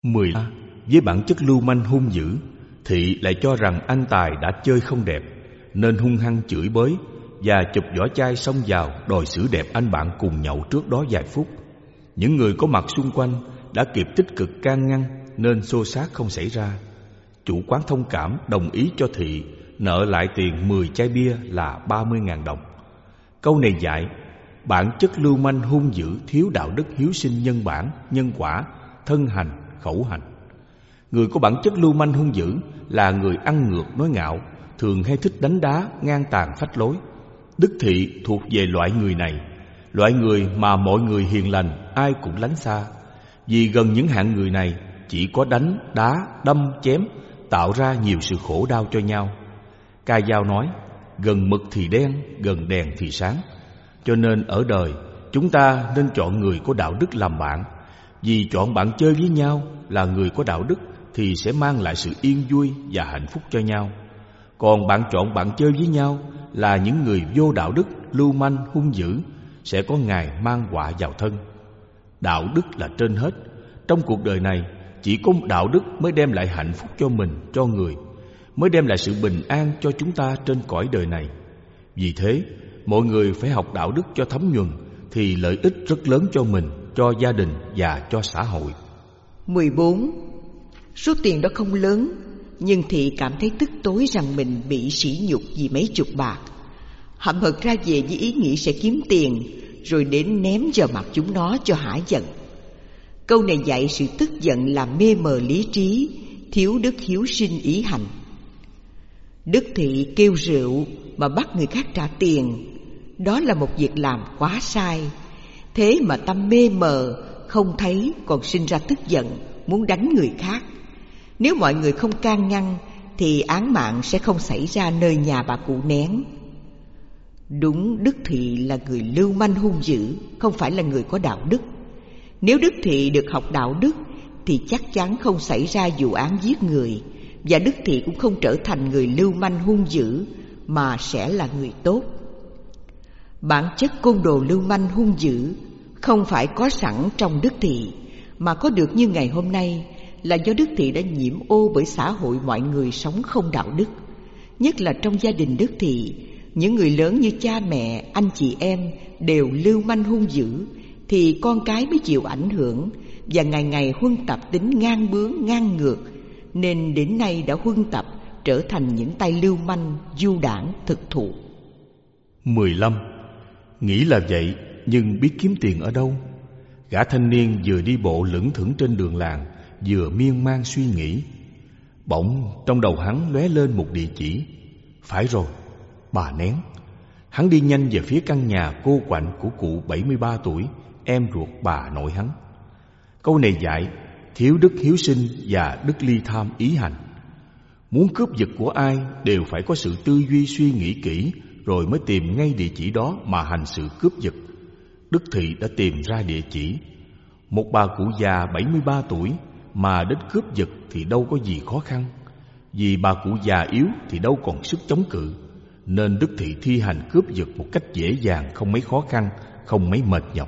13. Với bản chất lưu manh hung dữ, Thị lại cho rằng anh Tài đã chơi không đẹp, nên hung hăng chửi bới và chụp vỏ chai xông vào đòi xử đẹp anh bạn cùng nhậu trước đó vài phút. Những người có mặt xung quanh đã kịp tích cực can ngăn nên xô xát không xảy ra. Chủ quán thông cảm đồng ý cho Thị nợ lại tiền 10 chai bia là 30.000 đồng. Câu này dạy bản chất lưu manh hung dữ, thiếu đạo đức hiếu sinh nhân bản, nhân quả, thân hành, khẩu hành. Người có bản chất lưu manh hung dữ là người ăn ngược nói ngạo, thường hay thích đánh đá, ngang tàn phách lối. Đức Thị thuộc về loại người này, loại người mà mọi người hiền lành ai cũng lánh xa. Vì gần những hạng người này chỉ có đánh, đá, đâm, chém, tạo ra nhiều sự khổ đau cho nhau. Ca Dao nói, gần mực thì đen, gần đèn thì sáng. Cho nên ở đời, chúng ta nên chọn người có đạo đức làm bạn. Vì chọn bạn chơi với nhau là người có đạo đức thì sẽ mang lại sự yên vui và hạnh phúc cho nhau. Còn bạn chọn bạn chơi với nhau là những người vô đạo đức, lưu manh, hung dữ, sẽ có ngày mang họa vào thân. Đạo đức là trên hết. Trong cuộc đời này, chỉ có đạo đức mới đem lại hạnh phúc cho mình, cho người, mới đem lại sự bình an cho chúng ta trên cõi đời này. Vì thế, mọi người phải học đạo đức cho thấm nhuần thì lợi ích rất lớn cho mình, cho gia đình và cho xã hội. 14. Số tiền đó không lớn, nhưng Thị cảm thấy tức tối rằng mình bị sỉ nhục vì mấy chục bạc. Hậm hực ra về với ý nghĩ sẽ kiếm tiền, rồi đến ném vào mặt chúng nó cho hả giận. Câu này dạy sự tức giận là mê mờ lý trí, thiếu đức hiếu sinh ý hành. Đức Thị kêu rượu mà bắt người khác trả tiền, đó là một việc làm quá sai. Thế mà tâm mê mờ, không thấy còn sinh ra tức giận, muốn đánh người khác. Nếu mọi người không can ngăn thì án mạng sẽ không xảy ra nơi nhà bà cụ Nén. Đúng, Đức Thị là người lưu manh hung dữ, không phải là người có đạo đức. Nếu Đức Thị được học đạo đức thì chắc chắn không xảy ra vụ án giết người, và Đức Thị cũng không trở thành người lưu manh hung dữ, mà sẽ là người tốt. Bản chất côn đồ lưu manh hung dữ không phải có sẵn trong Đức Thị, mà có được như ngày hôm nay là do Đức Thị đã nhiễm ô bởi xã hội mọi người sống không đạo đức. Nhất là trong gia đình Đức Thị, những người lớn như cha mẹ, anh chị em đều lưu manh hung dữ, thì con cái mới chịu ảnh hưởng và ngày ngày huân tập tính ngang bướng, ngang ngược, nên đến nay đã huân tập trở thành những tay lưu manh, du đảng, thực thụ. 15. Nghĩ là vậy, nhưng biết kiếm tiền ở đâu? Gã thanh niên vừa đi bộ lững thững trên đường làng, vừa miên man suy nghĩ. Bỗng trong đầu hắn lóe lên một địa chỉ. Phải rồi, bà Nén. Hắn đi nhanh về phía căn nhà cô quạnh của cụ 73 tuổi, em ruột bà nội hắn. Câu này dạy thiếu đức hiếu sinh và đức ly tham ý hành. Muốn cướp giật của ai đều phải có sự tư duy suy nghĩ kỹ, rồi mới tìm ngay địa chỉ đó mà hành sự cướp giật. Đức Thị đã tìm ra địa chỉ. Một bà cụ già 73 tuổi mà đến cướp giật thì đâu có gì khó khăn. Vì bà cụ già yếu thì đâu còn sức chống cự, nên Đức Thị thi hành cướp giật một cách dễ dàng, không mấy khó khăn, không mấy mệt nhọc.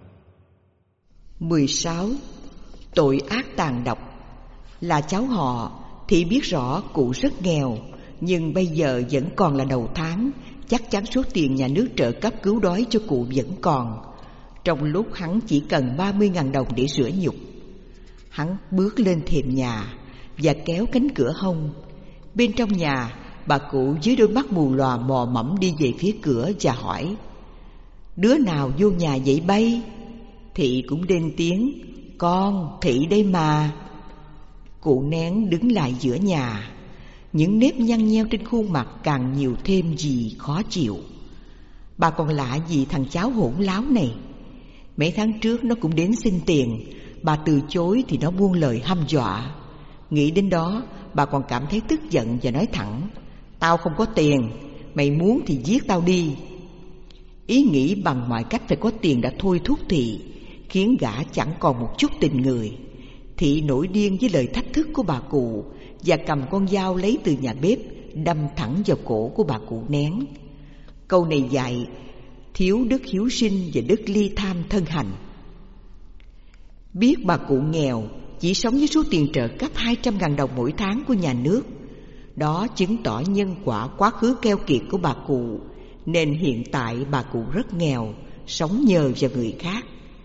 16. Tội ác tàn độc. Là cháu họ, Thị biết rõ cụ rất nghèo, nhưng bây giờ vẫn còn là đầu tháng, chắc chắn số tiền nhà nước trợ cấp cứu đói cho cụ vẫn còn. Trong lúc hắn chỉ cần 30.000 đồng để rửa nhục. Hắn bước lên thềm nhà và kéo cánh cửa hông. Bên trong nhà, bà cụ dưới đôi mắt mù lòa mò mẫm đi về phía cửa và hỏi: "Đứa nào vô nhà vậy bay?" Thị cũng lên tiếng: "Con, Thị đây mà." Cụ Nén đứng lại giữa nhà. Những nếp nhăn nheo trên khuôn mặt càng nhiều thêm gì khó chịu. Bà còn lạ gì thằng cháu hỗn láo này. Mấy tháng trước nó cũng đến xin tiền, bà từ chối thì nó buông lời hăm dọa. Nghĩ đến đó, bà còn cảm thấy tức giận và nói thẳng: "Tao không có tiền, mày muốn thì giết tao đi." Ý nghĩ bằng mọi cách phải có tiền đã thôi thúc Thị, khiến gã chẳng còn một chút tình người. Thị nổi điên với lời thách thức của bà cụ và cầm con dao lấy từ nhà bếp đâm thẳng vào cổ của bà cụ Nén. Câu này dạy thiếu đức hiếu sinh và đức ly tham thân hành. Biết bà cụ nghèo, chỉ sống với số tiền trợ cấp 200.000 đồng mỗi tháng của nhà nước. Đó chứng tỏ nhân quả quá khứ keo kiệt của bà cụ, nên hiện tại bà cụ rất nghèo, sống nhờ vào người khác.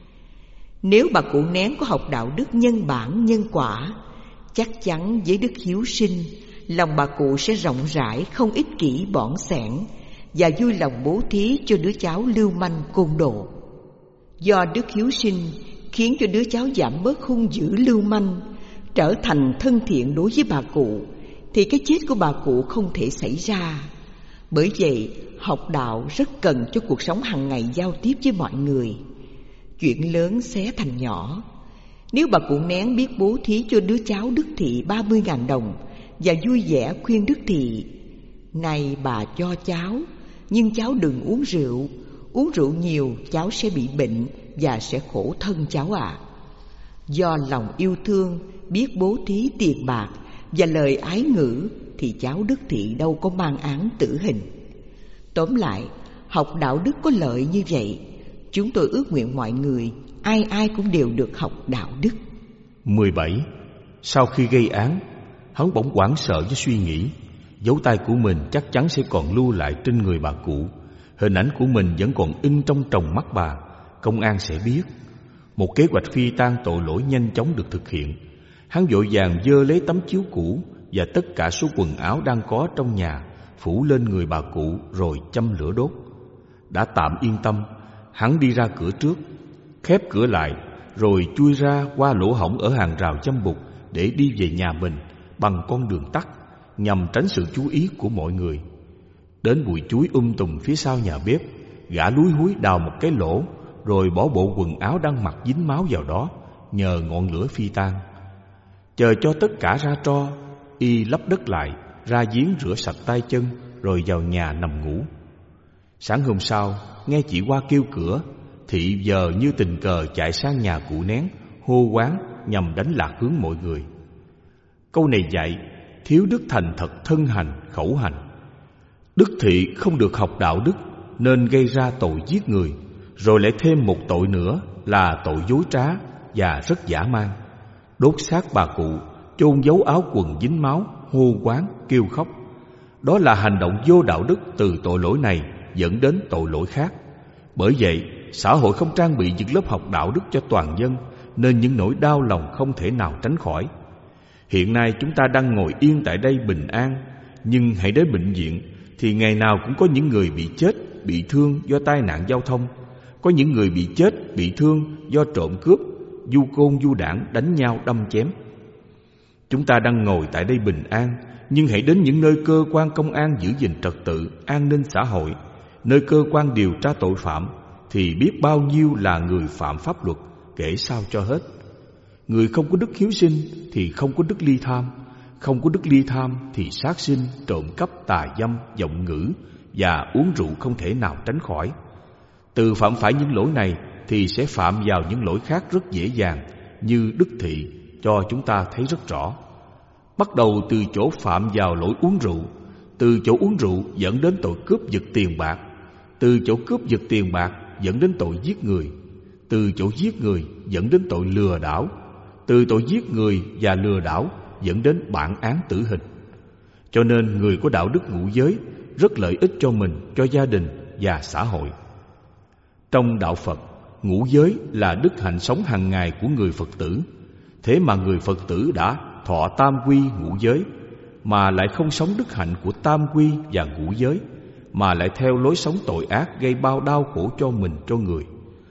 Nếu bà cụ Nén có học đạo đức nhân bản nhân quả, chắc chắn với đức hiếu sinh, lòng bà cụ sẽ rộng rãi, không ích kỷ bỏn sẻn, và vui lòng bố thí cho đứa cháu lưu manh côn đồ. Do đức hiếu sinh khiến cho đứa cháu giảm bớt hung dữ lưu manh, trở thành thân thiện đối với bà cụ, thì cái chết của bà cụ không thể xảy ra. Bởi vậy, học đạo rất cần cho cuộc sống hàng ngày giao tiếp với mọi người. Chuyện lớn xé thành nhỏ. Nếu bà cụ Nén biết bố thí cho đứa cháu Đức Thị 30.000 đồng và vui vẻ khuyên Đức Thị: "Này bà cho cháu, nhưng cháu đừng uống rượu nhiều cháu sẽ bị bệnh và sẽ khổ thân cháu ạ." Do lòng yêu thương, biết bố thí tiền bạc và lời ái ngữ, thì cháu Đức Thị đâu có mang án tử hình. Tóm lại, học đạo đức có lợi như vậy. Chúng tôi ước nguyện mọi người ai ai cũng đều được học đạo đức. 17. Sau khi gây án, hắn bỗng hoảng sợ với suy nghĩ dấu tay của mình chắc chắn sẽ còn lưu lại trên người bà cụ. Hình ảnh của mình vẫn còn in trong tròng mắt bà. Công an sẽ biết. Một kế hoạch phi tang tội lỗi nhanh chóng được thực hiện. Hắn vội vàng giơ lấy tấm chiếu cũ và tất cả số quần áo đang có trong nhà, phủ lên người bà cụ rồi châm lửa đốt. Đã tạm yên tâm, hắn đi ra cửa trước, khép cửa lại, rồi chui ra qua lỗ hổng ở hàng rào châm bụt để đi về nhà mình bằng con đường tắt, nhằm tránh sự chú ý của mọi người. Đến bụi chuối tùm phía sau nhà bếp, gã lúi húi đào một cái lỗ, rồi bỏ bộ quần áo đang mặc dính máu vào đó, nhờ ngọn lửa phi tang. Chờ cho tất cả ra tro, y lấp đất lại, ra giếng rửa sạch tay chân, rồi vào nhà nằm ngủ. Sáng hôm sau, nghe chị Hoa kêu cửa, Thị giờ như tình cờ chạy sang nhà cụ Nén, hô hoán nhằm đánh lạc hướng mọi người. Câu này dạy thiếu đức thành thật thân hành, khẩu hành. Đức Thị không được học đạo đức nên gây ra tội giết người, rồi lại thêm một tội nữa là tội dối trá và rất dã man. Đốt xác bà cụ, chôn giấu áo quần dính máu, hô hoán, kêu khóc. Đó là hành động vô đạo đức từ tội lỗi này dẫn đến tội lỗi khác. Bởi vậy, xã hội không trang bị những lớp học đạo đức cho toàn dân, nên những nỗi đau lòng không thể nào tránh khỏi. Hiện nay chúng ta đang ngồi yên tại đây bình an, nhưng hãy đến bệnh viện thì ngày nào cũng có những người bị chết, bị thương do tai nạn giao thông. Có những người bị chết, bị thương do trộm cướp, du côn du đảng đánh nhau đâm chém. Chúng ta đang ngồi tại đây bình an, nhưng hãy đến những nơi cơ quan công an giữ gìn trật tự, an ninh xã hội, nơi cơ quan điều tra tội phạm, thì biết bao nhiêu là người phạm pháp luật, kể sao cho hết. Người không có đức hiếu sinh thì không có đức ly tham, không có đức ly tham thì sát sinh, trộm cắp, tà dâm, vọng ngữ và uống rượu không thể nào tránh khỏi. Từ phạm phải những lỗi này thì sẽ phạm vào những lỗi khác rất dễ dàng, như Đức Thị cho chúng ta thấy rất rõ. Bắt đầu từ chỗ phạm vào lỗi uống rượu, từ chỗ uống rượu dẫn đến tội cướp giật tiền bạc, từ chỗ cướp giật tiền bạc dẫn đến tội giết người, từ chỗ giết người dẫn đến tội lừa đảo, từ tội giết người và lừa đảo dẫn đến bản án tử hình. Cho nên người có đạo đức ngũ giới rất lợi ích cho mình, cho gia đình và xã hội. Trong đạo Phật, ngũ giới là đức hạnh sống hàng ngày của người Phật tử. Thế mà người Phật tử đã thọ tam quy ngũ giới, mà lại không sống đức hạnh của tam quy và ngũ giới, mà lại theo lối sống tội ác gây bao đau khổ cho mình, cho người.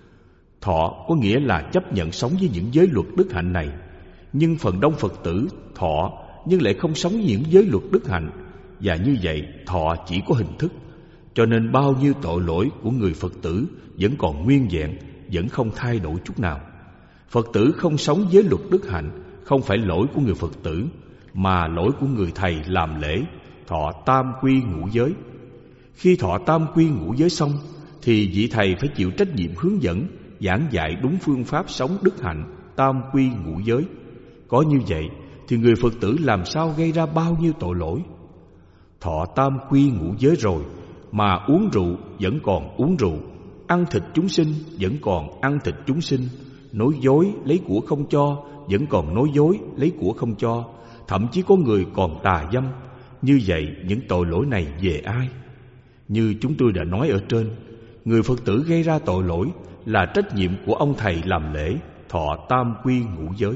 Thọ có nghĩa là chấp nhận sống với những giới luật đức hạnh này, nhưng phần đông Phật tử thọ nhưng lại không sống với những giới luật đức hạnh, và như vậy thọ chỉ có hình thức. Cho nên bao nhiêu tội lỗi của người Phật tử vẫn còn nguyên vẹn, vẫn không thay đổi chút nào. Phật tử không sống với luật đức hạnh không phải lỗi của người Phật tử, mà lỗi của người thầy làm lễ thọ tam quy ngũ giới. Khi thọ tam quy ngũ giới xong thì vị thầy phải chịu trách nhiệm hướng dẫn, giảng dạy đúng phương pháp sống đức hạnh tam quy ngũ giới. Có như vậy thì người Phật tử làm sao gây ra bao nhiêu tội lỗi. Thọ tam quy ngũ giới rồi mà uống rượu vẫn còn uống rượu, ăn thịt chúng sinh vẫn còn ăn thịt chúng sinh, nói dối lấy của không cho, vẫn còn nói dối lấy của không cho. Thậm chí có người còn tà dâm. Như vậy những tội lỗi này về ai? Như chúng tôi đã nói ở trên, người Phật tử gây ra tội lỗi là trách nhiệm của ông thầy làm lễ thọ tam quy ngũ giới.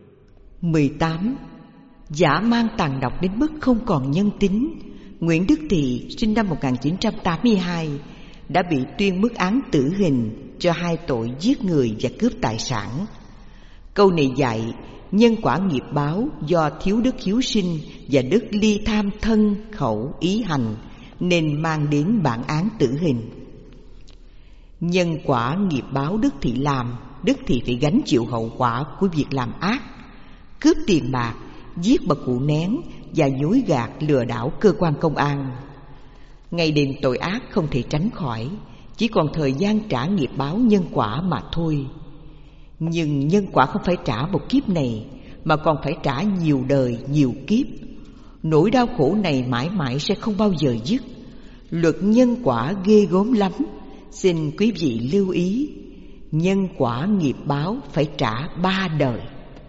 18. Dã man tàn độc đến mức không còn nhân tính. Nguyễn Đức Thị sinh năm 1982 đã bị tuyên mức án tử hình cho 2 tội giết người và cướp tài sản. Câu này dạy nhân quả nghiệp báo do thiếu đức hiếu sinh và đức ly tham thân khẩu ý hành nên mang đến bản án tử hình. Nhân quả nghiệp báo Đức Thị làm, Đức Thị phải gánh chịu hậu quả của việc làm ác, cướp tiền bạc, giết bà cụ Nén và dối gạt lừa đảo cơ quan công an. Ngày đêm tội ác không thể tránh khỏi, chỉ còn thời gian trả nghiệp báo nhân quả mà thôi. Nhưng nhân quả không phải trả một kiếp này, mà còn phải trả nhiều đời, nhiều kiếp. Nỗi đau khổ này mãi mãi sẽ không bao giờ dứt. Luật nhân quả ghê gớm lắm. Xin quý vị lưu ý, nhân quả nghiệp báo phải trả 3 đời.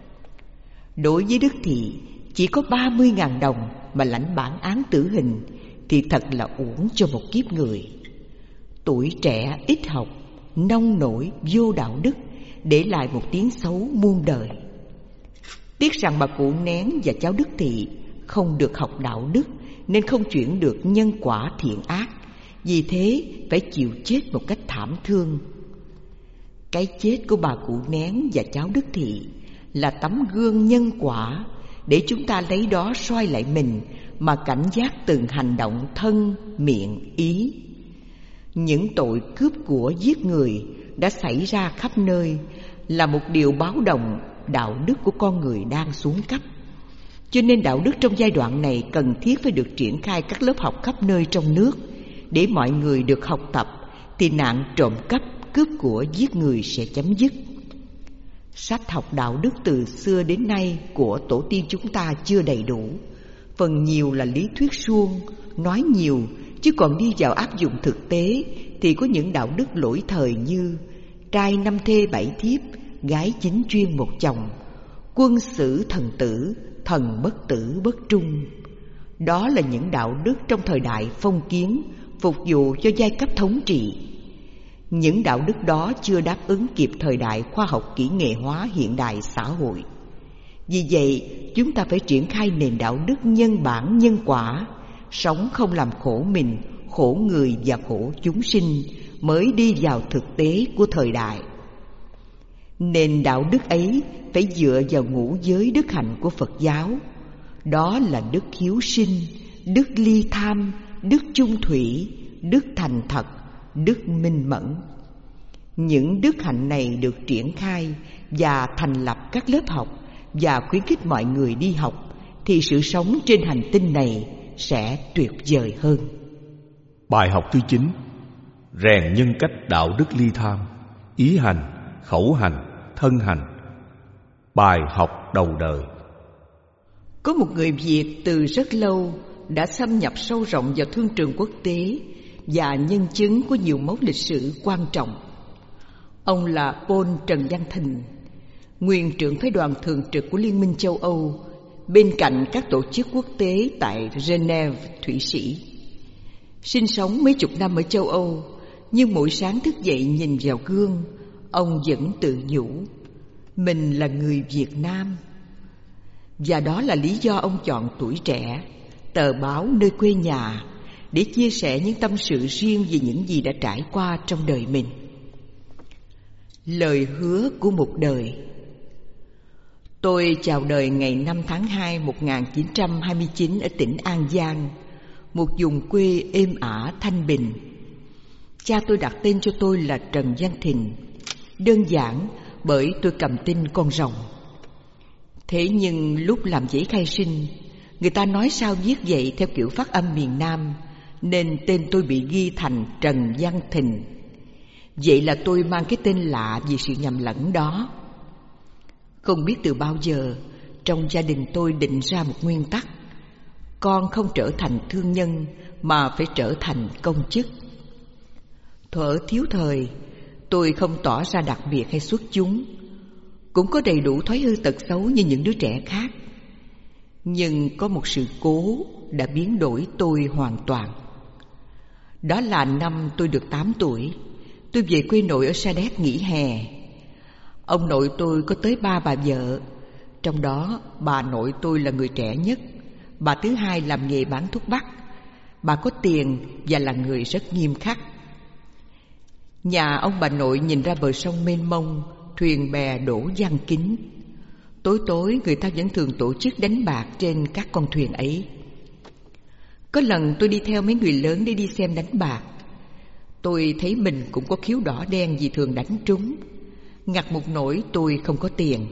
Đối với Đức Thị, chỉ có 30.000 đồng mà lãnh bản án tử hình thì thật là uổng cho một kiếp người. Tuổi trẻ ít học, nông nổi, vô đạo đức, để lại một tiếng xấu muôn đời. Tiếc rằng bà cụ Nén và cháu Đức Thị không được học đạo đức nên không chuyển được nhân quả thiện ác, vì thế phải chịu chết một cách thảm thương. Cái chết của bà cụ Nén và cháu Đức Thị là tấm gương nhân quả để chúng ta lấy đó soi lại mình mà cảnh giác từng hành động thân, miệng, ý. Những tội cướp của giết người đã xảy ra khắp nơi là một điều báo động đạo đức của con người đang xuống cấp. Cho nên đạo đức trong giai đoạn này cần thiết phải được triển khai các lớp học khắp nơi trong nước, để mọi người được học tập thì nạn trộm cắp, cướp của giết người sẽ chấm dứt. Sách học đạo đức từ xưa đến nay của tổ tiên chúng ta chưa đầy đủ, phần nhiều là lý thuyết suông, nói nhiều chứ còn đi vào áp dụng thực tế thì có những đạo đức lỗi thời như trai 5 thê 7 thiếp, gái 9 chuyên 1 chồng, quân sử thần tử, thần bất tử bất trung. Đó là những đạo đức trong thời đại phong kiến, phục vụ cho giai cấp thống trị. Những đạo đức đó chưa đáp ứng kịp thời đại khoa học kỹ nghệ hóa hiện đại xã hội. Vì vậy, chúng ta phải triển khai nền đạo đức nhân bản nhân quả, sống không làm khổ mình, khổ người và khổ chúng sinh, mới đi vào thực tế của thời đại. Nền đạo đức ấy phải dựa vào ngũ giới đức hạnh của Phật giáo. Đó là đức hiếu sinh, đức ly tham, đức chung thủy, đức thành thật, đức minh mẫn. Những đức hạnh này được triển khai và thành lập các lớp học và khuyến khích mọi người đi học thì sự sống trên hành tinh này sẽ tuyệt vời hơn. Bài học thứ 9: rèn nhân cách đạo đức ly tham, ý hành, khẩu hành, thân hành. Bài học đầu đời. Có một người Việt từ rất lâu đã xâm nhập sâu rộng vào thương trường quốc tế và nhân chứng của nhiều mốc lịch sử quan trọng. Ông là Paul Trần Văn Thình, nguyên trưởng phái đoàn thường trực của Liên minh châu Âu, bên cạnh các tổ chức quốc tế tại Geneva, Thụy Sĩ. Sinh sống mấy chục năm ở châu Âu, nhưng mỗi sáng thức dậy nhìn vào gương, ông vẫn tự nhủ mình là người Việt Nam. Và đó là lý do ông chọn Tuổi Trẻ, tờ báo nơi quê nhà, để chia sẻ những tâm sự riêng về những gì đã trải qua trong đời mình. Lời hứa của một đời. Tôi chào đời ngày 5 tháng 2 1929 ở tỉnh An Giang, một vùng quê êm ả thanh bình. Cha tôi đặt tên cho tôi là Trần Văn Thình, đơn giản bởi tôi cầm tên con rồng. Thế nhưng lúc làm giấy khai sinh, người ta nói sao viết vậy theo kiểu phát âm miền Nam, nên tên tôi bị ghi thành Trần Văn Thình. Vậy là tôi mang cái tên lạ vì sự nhầm lẫn đó. Không biết từ bao giờ, trong gia đình tôi định ra một nguyên tắc: con không trở thành thương nhân mà phải trở thành công chức. Thuở thiếu thời, tôi không tỏ ra đặc biệt hay xuất chúng. cũng có đầy đủ thói hư tật xấu như những đứa trẻ khác. Nhưng có một sự cố đã biến đổi tôi hoàn toàn. Đó là năm tôi được 8 tuổi, tôi về quê nội ở Sa Đéc nghỉ hè. Ông nội tôi có tới 3 bà vợ, trong đó bà nội tôi là người trẻ nhất. Bà thứ hai làm nghề bán thuốc bắc. Bà có tiền và là người rất nghiêm khắc. Nhà ông bà nội nhìn ra bờ sông mênh mông, thuyền bè đổ giăng kín. Tối tối người ta vẫn thường tổ chức đánh bạc trên các con thuyền ấy. Có lần tôi đi theo mấy người lớn để đi xem đánh bạc. Tôi thấy mình cũng có khiếu đỏ đen vì thường đánh trúng. Ngặt một nỗi tôi không có tiền.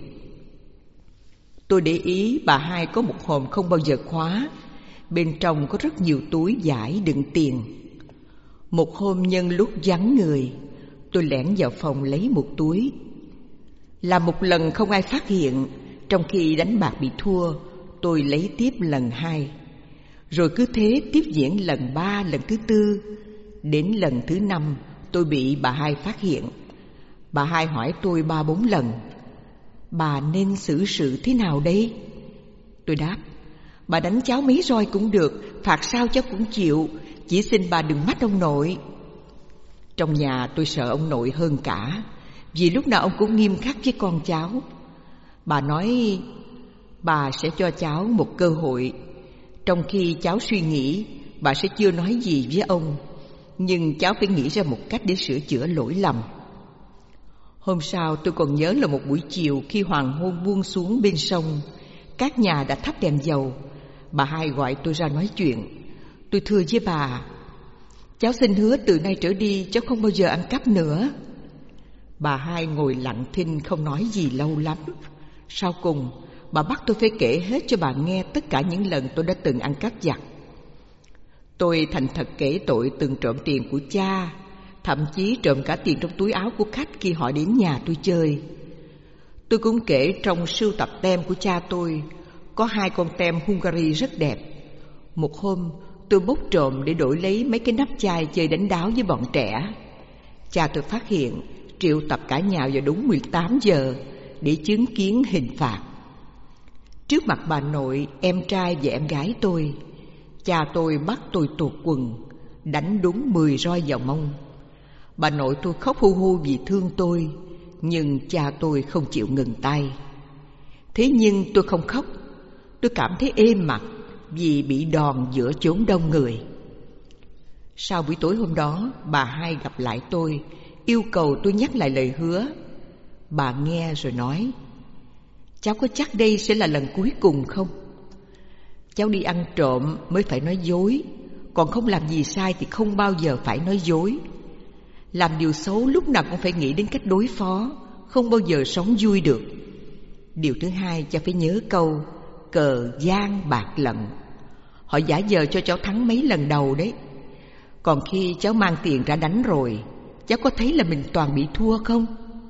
Tôi để ý bà hai có một hòm không bao giờ khóa. Bên trong có rất nhiều túi vải đựng tiền. Một hôm nhân lúc vắng người, tôi lẻn vào phòng lấy một túi. Là một lần không ai phát hiện. Trong khi đánh bạc bị thua, tôi lấy tiếp lần 2. Rồi cứ thế tiếp diễn lần 3, lần thứ 4. Đến lần thứ 5 tôi bị bà hai phát hiện. Bà hai hỏi tôi 3-4 lần: bà nên xử sự thế nào đây? Tôi đáp: bà đánh cháu mấy roi cũng được, phạt sao cháu cũng chịu, chỉ xin bà đừng mách ông nội. Trong nhà tôi sợ ông nội hơn cả, vì lúc nào ông cũng nghiêm khắc với con cháu. Bà nói bà sẽ cho cháu một cơ hội. Trong khi cháu suy nghĩ, bà sẽ chưa nói gì với ông, nhưng cháu phải nghĩ ra một cách để sửa chữa lỗi lầm. Hôm sau tôi còn nhớ là một buổi chiều, khi hoàng hôn buông xuống bên sông, các nhà đã thắp đèn dầu. Bà hai gọi tôi ra nói chuyện. Tôi thưa với bà: cháu xin hứa từ nay trở đi cháu không bao giờ ăn cắp nữa. Bà hai ngồi lặng thinh không nói gì lâu lắm. Sau cùng bà bắt tôi phải kể hết cho bà nghe tất cả những lần tôi đã từng ăn cắp vặt. Tôi thành thật kể tội từng trộm tiền của cha, thậm chí trộm cả tiền trong túi áo của khách khi họ đến nhà tôi chơi. Tôi cũng kể trong sưu tập tem của cha tôi có 2 con tem Hungary rất đẹp. Một hôm tôi bốc trộm để đổi lấy mấy cái nắp chai chơi đánh đáo với bọn trẻ. Cha tôi phát hiện, triệu tập cả nhà vào đúng 18 giờ để chứng kiến hình phạt. Trước mặt bà nội, em trai và em gái tôi, cha tôi bắt tôi tuột quần, đánh đúng 10 roi vào mông. Bà nội tôi khóc hu hu vì thương tôi, nhưng cha tôi không chịu ngừng tay. Thế nhưng tôi không khóc. Tôi cảm thấy êm mặt vì bị đòn giữa chốn đông người. Sau buổi tối hôm đó, bà hai gặp lại tôi, yêu cầu tôi nhắc lại lời hứa. Bà nghe rồi nói: cháu có chắc đây sẽ là lần cuối cùng không? Cháu đi ăn trộm mới phải nói dối, còn không làm gì sai thì không bao giờ phải nói dối. Làm điều xấu lúc nào cũng phải nghĩ đến cách đối phó, không bao giờ sống vui được. Điều thứ hai, cháu phải nhớ câu cờ gian bạc lận. Họ giả vờ cho cháu thắng mấy lần đầu đấy. Còn khi cháu mang tiền ra đánh rồi, cháu có thấy là mình toàn bị thua không?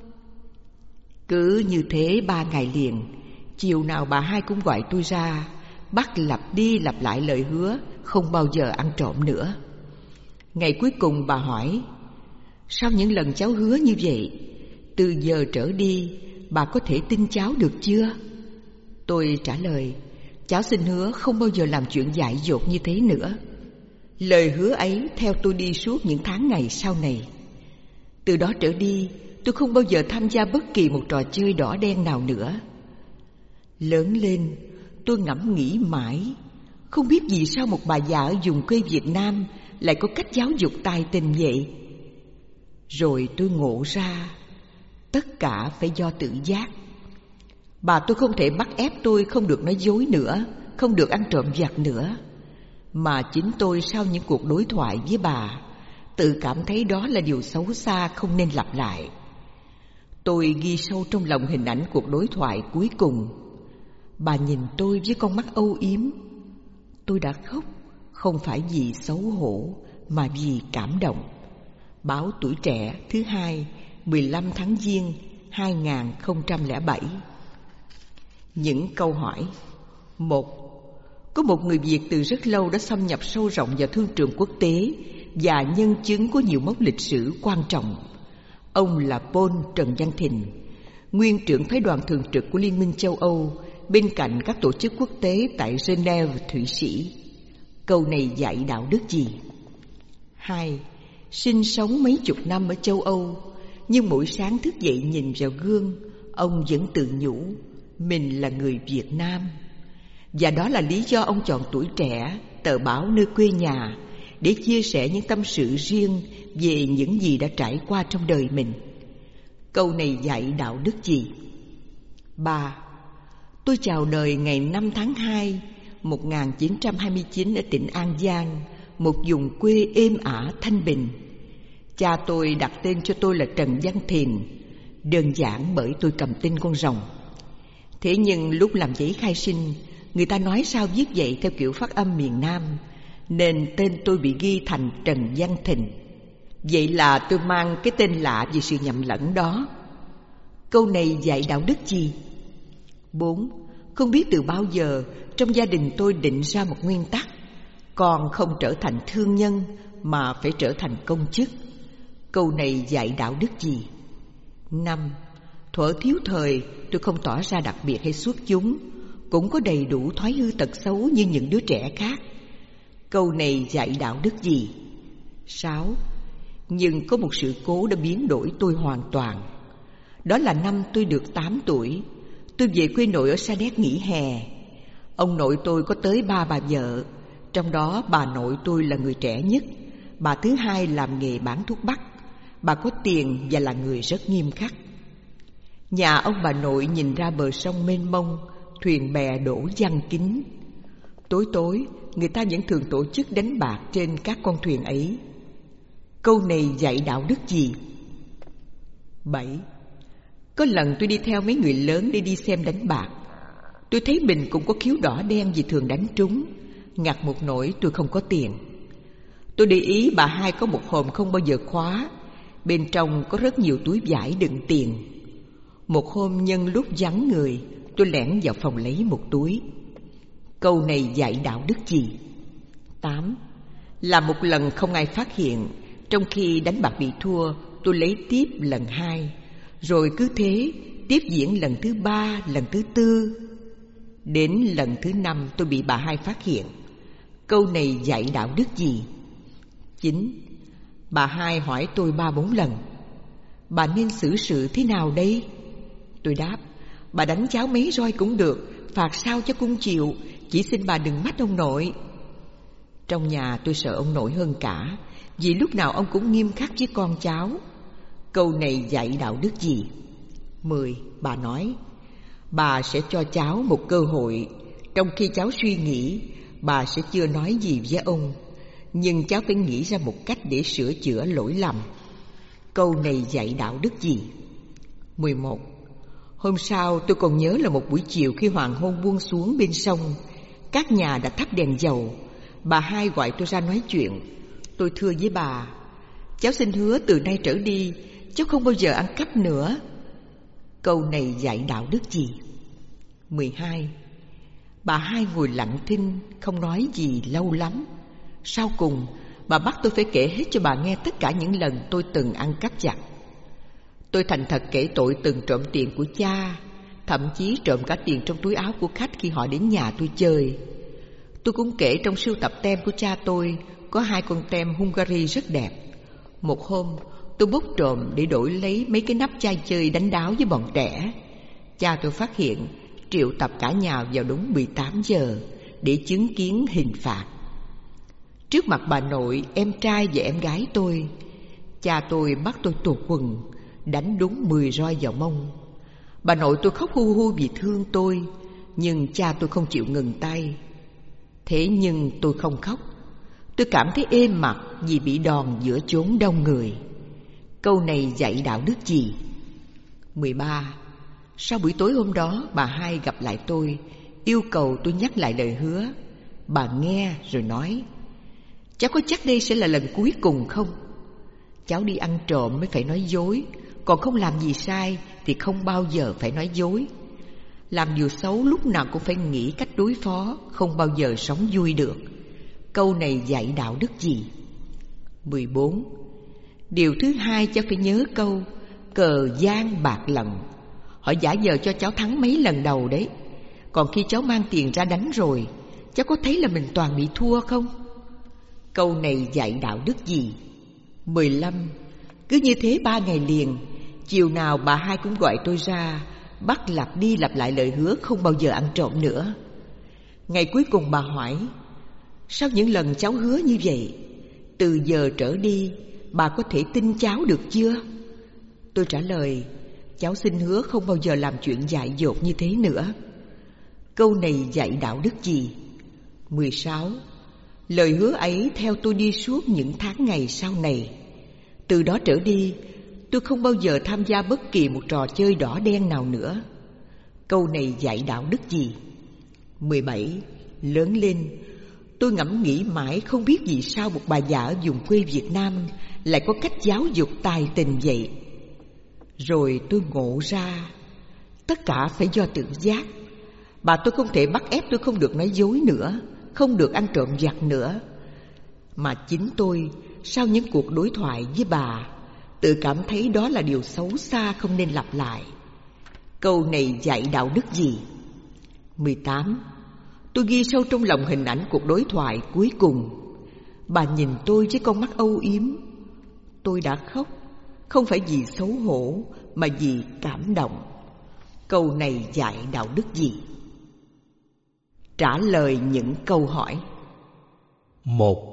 Cứ như thế 3 ngày liền, chiều nào bà hai cũng gọi tôi ra, bắt lặp đi lặp lại lời hứa không bao giờ ăn trộm nữa. Ngày cuối cùng bà hỏi: sao những lần cháu hứa như vậy, từ giờ trở đi bà có thể tin cháu được chưa? Tôi trả lời: cháu xin hứa không bao giờ làm chuyện dại dột như thế nữa. Lời hứa ấy theo tôi đi suốt những tháng ngày sau này. Từ đó trở đi, tôi không bao giờ tham gia bất kỳ một trò chơi đỏ đen nào nữa. Lớn lên, tôi ngẫm nghĩ mãi, không biết vì sao một bà già ở vùng quê Việt Nam lại có cách giáo dục tài tình vậy. Rồi tôi ngộ ra, tất cả phải do tự giác. Bà tôi không thể bắt ép tôi không được nói dối nữa, không được ăn trộm vặt nữa, mà chính tôi sau những cuộc đối thoại với bà tự cảm thấy đó là điều xấu xa không nên lặp lại. Tôi ghi sâu trong lòng hình ảnh cuộc đối thoại cuối cùng. Bà nhìn tôi với con mắt âu yếm. Tôi đã khóc, không phải vì xấu hổ mà vì cảm động. Báo Tuổi Trẻ thứ 2, 15 tháng Giêng 2007. Những câu hỏi. 1. Có một người Việt từ rất lâu đã xâm nhập sâu rộng vào thương trường quốc tế và nhân chứng của nhiều mốc lịch sử quan trọng. Ông là Paul Trần Văn Thìn, nguyên trưởng phái đoàn thường trực của Liên minh châu Âu bên cạnh các tổ chức quốc tế tại Geneva, Thụy Sĩ. Câu này dạy đạo đức gì? 2. Sinh sống mấy chục năm ở châu Âu, nhưng mỗi sáng thức dậy nhìn vào gương, ông vẫn tự nhủ mình là người Việt Nam. Và đó là lý do ông chọn Tuổi Trẻ, tờ báo nơi quê nhà, để chia sẻ những tâm sự riêng về những gì đã trải qua trong đời mình. Câu này dạy đạo đức gì? 3. Tôi chào đời ngày 5 tháng 2, 1929 ở tỉnh An Giang, một vùng quê êm ả thanh bình. Cha tôi đặt tên cho tôi là Trần Văn Thiền, đơn giản bởi tôi cầm tên con rồng. Thế nhưng lúc làm giấy khai sinh, người ta nói sao viết vậy theo kiểu phát âm miền Nam, nên tên tôi bị ghi thành Trần Văn Thịnh. Vậy là tôi mang cái tên lạ vì sự nhầm lẫn đó. Câu này dạy đạo đức gì? 4. Không biết từ bao giờ trong gia đình tôi định ra một nguyên tắc: con không trở thành thương nhân mà phải trở thành công chức. Câu này dạy đạo đức gì? 5. Thuở thiếu thời tôi không tỏ ra đặc biệt hay xuất chúng, cũng có đầy đủ thói hư tật xấu như những đứa trẻ khác. Câu này dạy đạo đức gì? 6. Nhưng có một sự cố đã biến đổi tôi hoàn toàn. Đó là năm tôi được 8 tuổi, tôi về quê nội ở Sa Đéc nghỉ hè. Ông nội tôi có tới 3 bà vợ, trong đó bà nội tôi là người trẻ nhất. Bà thứ hai làm nghề bán thuốc bắc. Bà có tiền và là người rất nghiêm khắc. Nhà ông bà nội nhìn ra bờ sông mênh mông, thuyền bè đổ giăng kín. Tối tối, người ta vẫn thường tổ chức đánh bạc trên các con thuyền ấy. Câu này dạy đạo đức gì? 7. Có lần tôi đi theo mấy người lớn để đi xem đánh bạc. Tôi thấy mình cũng có khiếu đỏ đen vì thường đánh trúng. Ngặt một nỗi tôi không có tiền. Tôi để ý bà hai có một hòm không bao giờ khóa, bên trong có rất nhiều túi vải đựng tiền. Một hôm nhân lúc vắng người, tôi lẻn vào phòng lấy một túi. Câu này dạy đạo đức gì? 8. Là một lần không ai phát hiện, trong khi đánh bạc bị thua, tôi lấy tiếp lần 2, rồi cứ thế tiếp diễn lần thứ 3, lần thứ 4. Đến lần thứ 5 tôi bị bà hai phát hiện. Câu này dạy đạo đức gì? 9. Bà hai hỏi tôi 3-4 lần: bà nên xử sự thế nào đây? Tôi đáp: bà đánh cháu mấy roi cũng được, phạt sao cho cũng chịu, chỉ xin bà đừng mách ông nội. Trong nhà tôi sợ ông nội hơn cả, vì lúc nào ông cũng nghiêm khắc với con cháu. Câu này dạy đạo đức gì? 10. Bà nói: bà sẽ cho cháu một cơ hội. Trong khi cháu suy nghĩ, bà sẽ chưa nói gì với ông, nhưng cháu phải nghĩ ra một cách để sửa chữa lỗi lầm. Câu này dạy đạo đức gì? 11. Hôm sau tôi còn nhớ là một buổi chiều khi hoàng hôn buông xuống bên sông, các nhà đã thắp đèn dầu. Bà hai gọi tôi ra nói chuyện. Tôi thưa với bà: cháu xin hứa từ nay trở đi cháu không bao giờ ăn cắp nữa. Câu này dạy đạo đức gì? 12. Bà hai ngồi lặng thinh, không nói gì lâu lắm. Sau cùng bà bắt tôi phải kể hết cho bà nghe tất cả những lần tôi từng ăn cắp giặt. Tôi thành thật kể tội từng trộm tiền của cha, thậm chí trộm cả tiền trong túi áo của khách khi họ đến nhà tôi chơi. Tôi cũng kể trong sưu tập tem của cha tôi có 2 con tem Hungary rất đẹp. Một hôm tôi bốc trộm để đổi lấy mấy cái nắp chai chơi đánh đáo với bọn trẻ. Cha tôi phát hiện, triệu tập cả nhà vào đúng 18 giờ để chứng kiến hình phạt. Trước mặt bà nội, em trai và em gái tôi, cha tôi bắt tôi tuột quần, đánh đúng 10 roi vào mông. Bà nội tôi khóc hu hu vì thương tôi, nhưng cha tôi không chịu ngừng tay. Thế nhưng tôi không khóc. Tôi cảm thấy êm mặt vì bị đòn giữa chốn đông người. Câu này dạy đạo đức gì? 13. Sau buổi tối hôm đó, bà hai gặp lại tôi, yêu cầu tôi nhắc lại lời hứa. Bà nghe rồi nói: cháu có chắc đây sẽ là lần cuối cùng không? Cháu đi ăn trộm mới phải nói dối, còn không làm gì sai thì không bao giờ phải nói dối. Làm điều xấu lúc nào cũng phải nghĩ cách đối phó, không bao giờ sống vui được. Câu này dạy đạo đức gì? 14. Điều thứ 2 cháu phải nhớ câu: cờ giang bạc lần. Họ giả vờ cho cháu thắng mấy lần đầu đấy. Còn khi cháu mang tiền ra đánh rồi, cháu có thấy là mình toàn bị thua không? Câu này dạy đạo đức gì? 15. Cứ như thế 3 ngày liền, chiều nào bà hai cũng gọi tôi ra, bắt lặp đi lặp lại lời hứa không bao giờ ăn trộm nữa. Ngày cuối cùng bà hỏi: sao những lần cháu hứa như vậy, từ giờ trở đi bà có thể tin cháu được chưa? Tôi trả lời: cháu xin hứa không bao giờ làm chuyện dại dột như thế nữa. Câu này dạy đạo đức gì? 16. Lời hứa ấy theo tôi đi suốt những tháng ngày sau này. Từ đó trở đi, tôi không bao giờ tham gia bất kỳ một trò chơi đỏ đen nào nữa. Câu này dạy đạo đức gì? 17. Lớn lên, tôi ngẫm nghĩ mãi không biết vì sao một bà già ở vùng quê Việt Nam lại có cách giáo dục tài tình vậy. Rồi tôi ngộ ra, tất cả phải do tự giác. Bà tôi không thể bắt ép tôi không được nói dối nữa, không được ăn trộm vặt nữa. Mà chính tôi, sau những cuộc đối thoại với bà, tự cảm thấy đó là điều xấu xa không nên lặp lại. Câu này dạy đạo đức gì? 18. Tôi ghi sâu trong lòng hình ảnh cuộc đối thoại cuối cùng. Bà nhìn tôi với con mắt âu yếm. Tôi đã khóc, không phải vì xấu hổ mà vì cảm động. Câu này dạy đạo đức gì? Trả lời những câu hỏi. 1.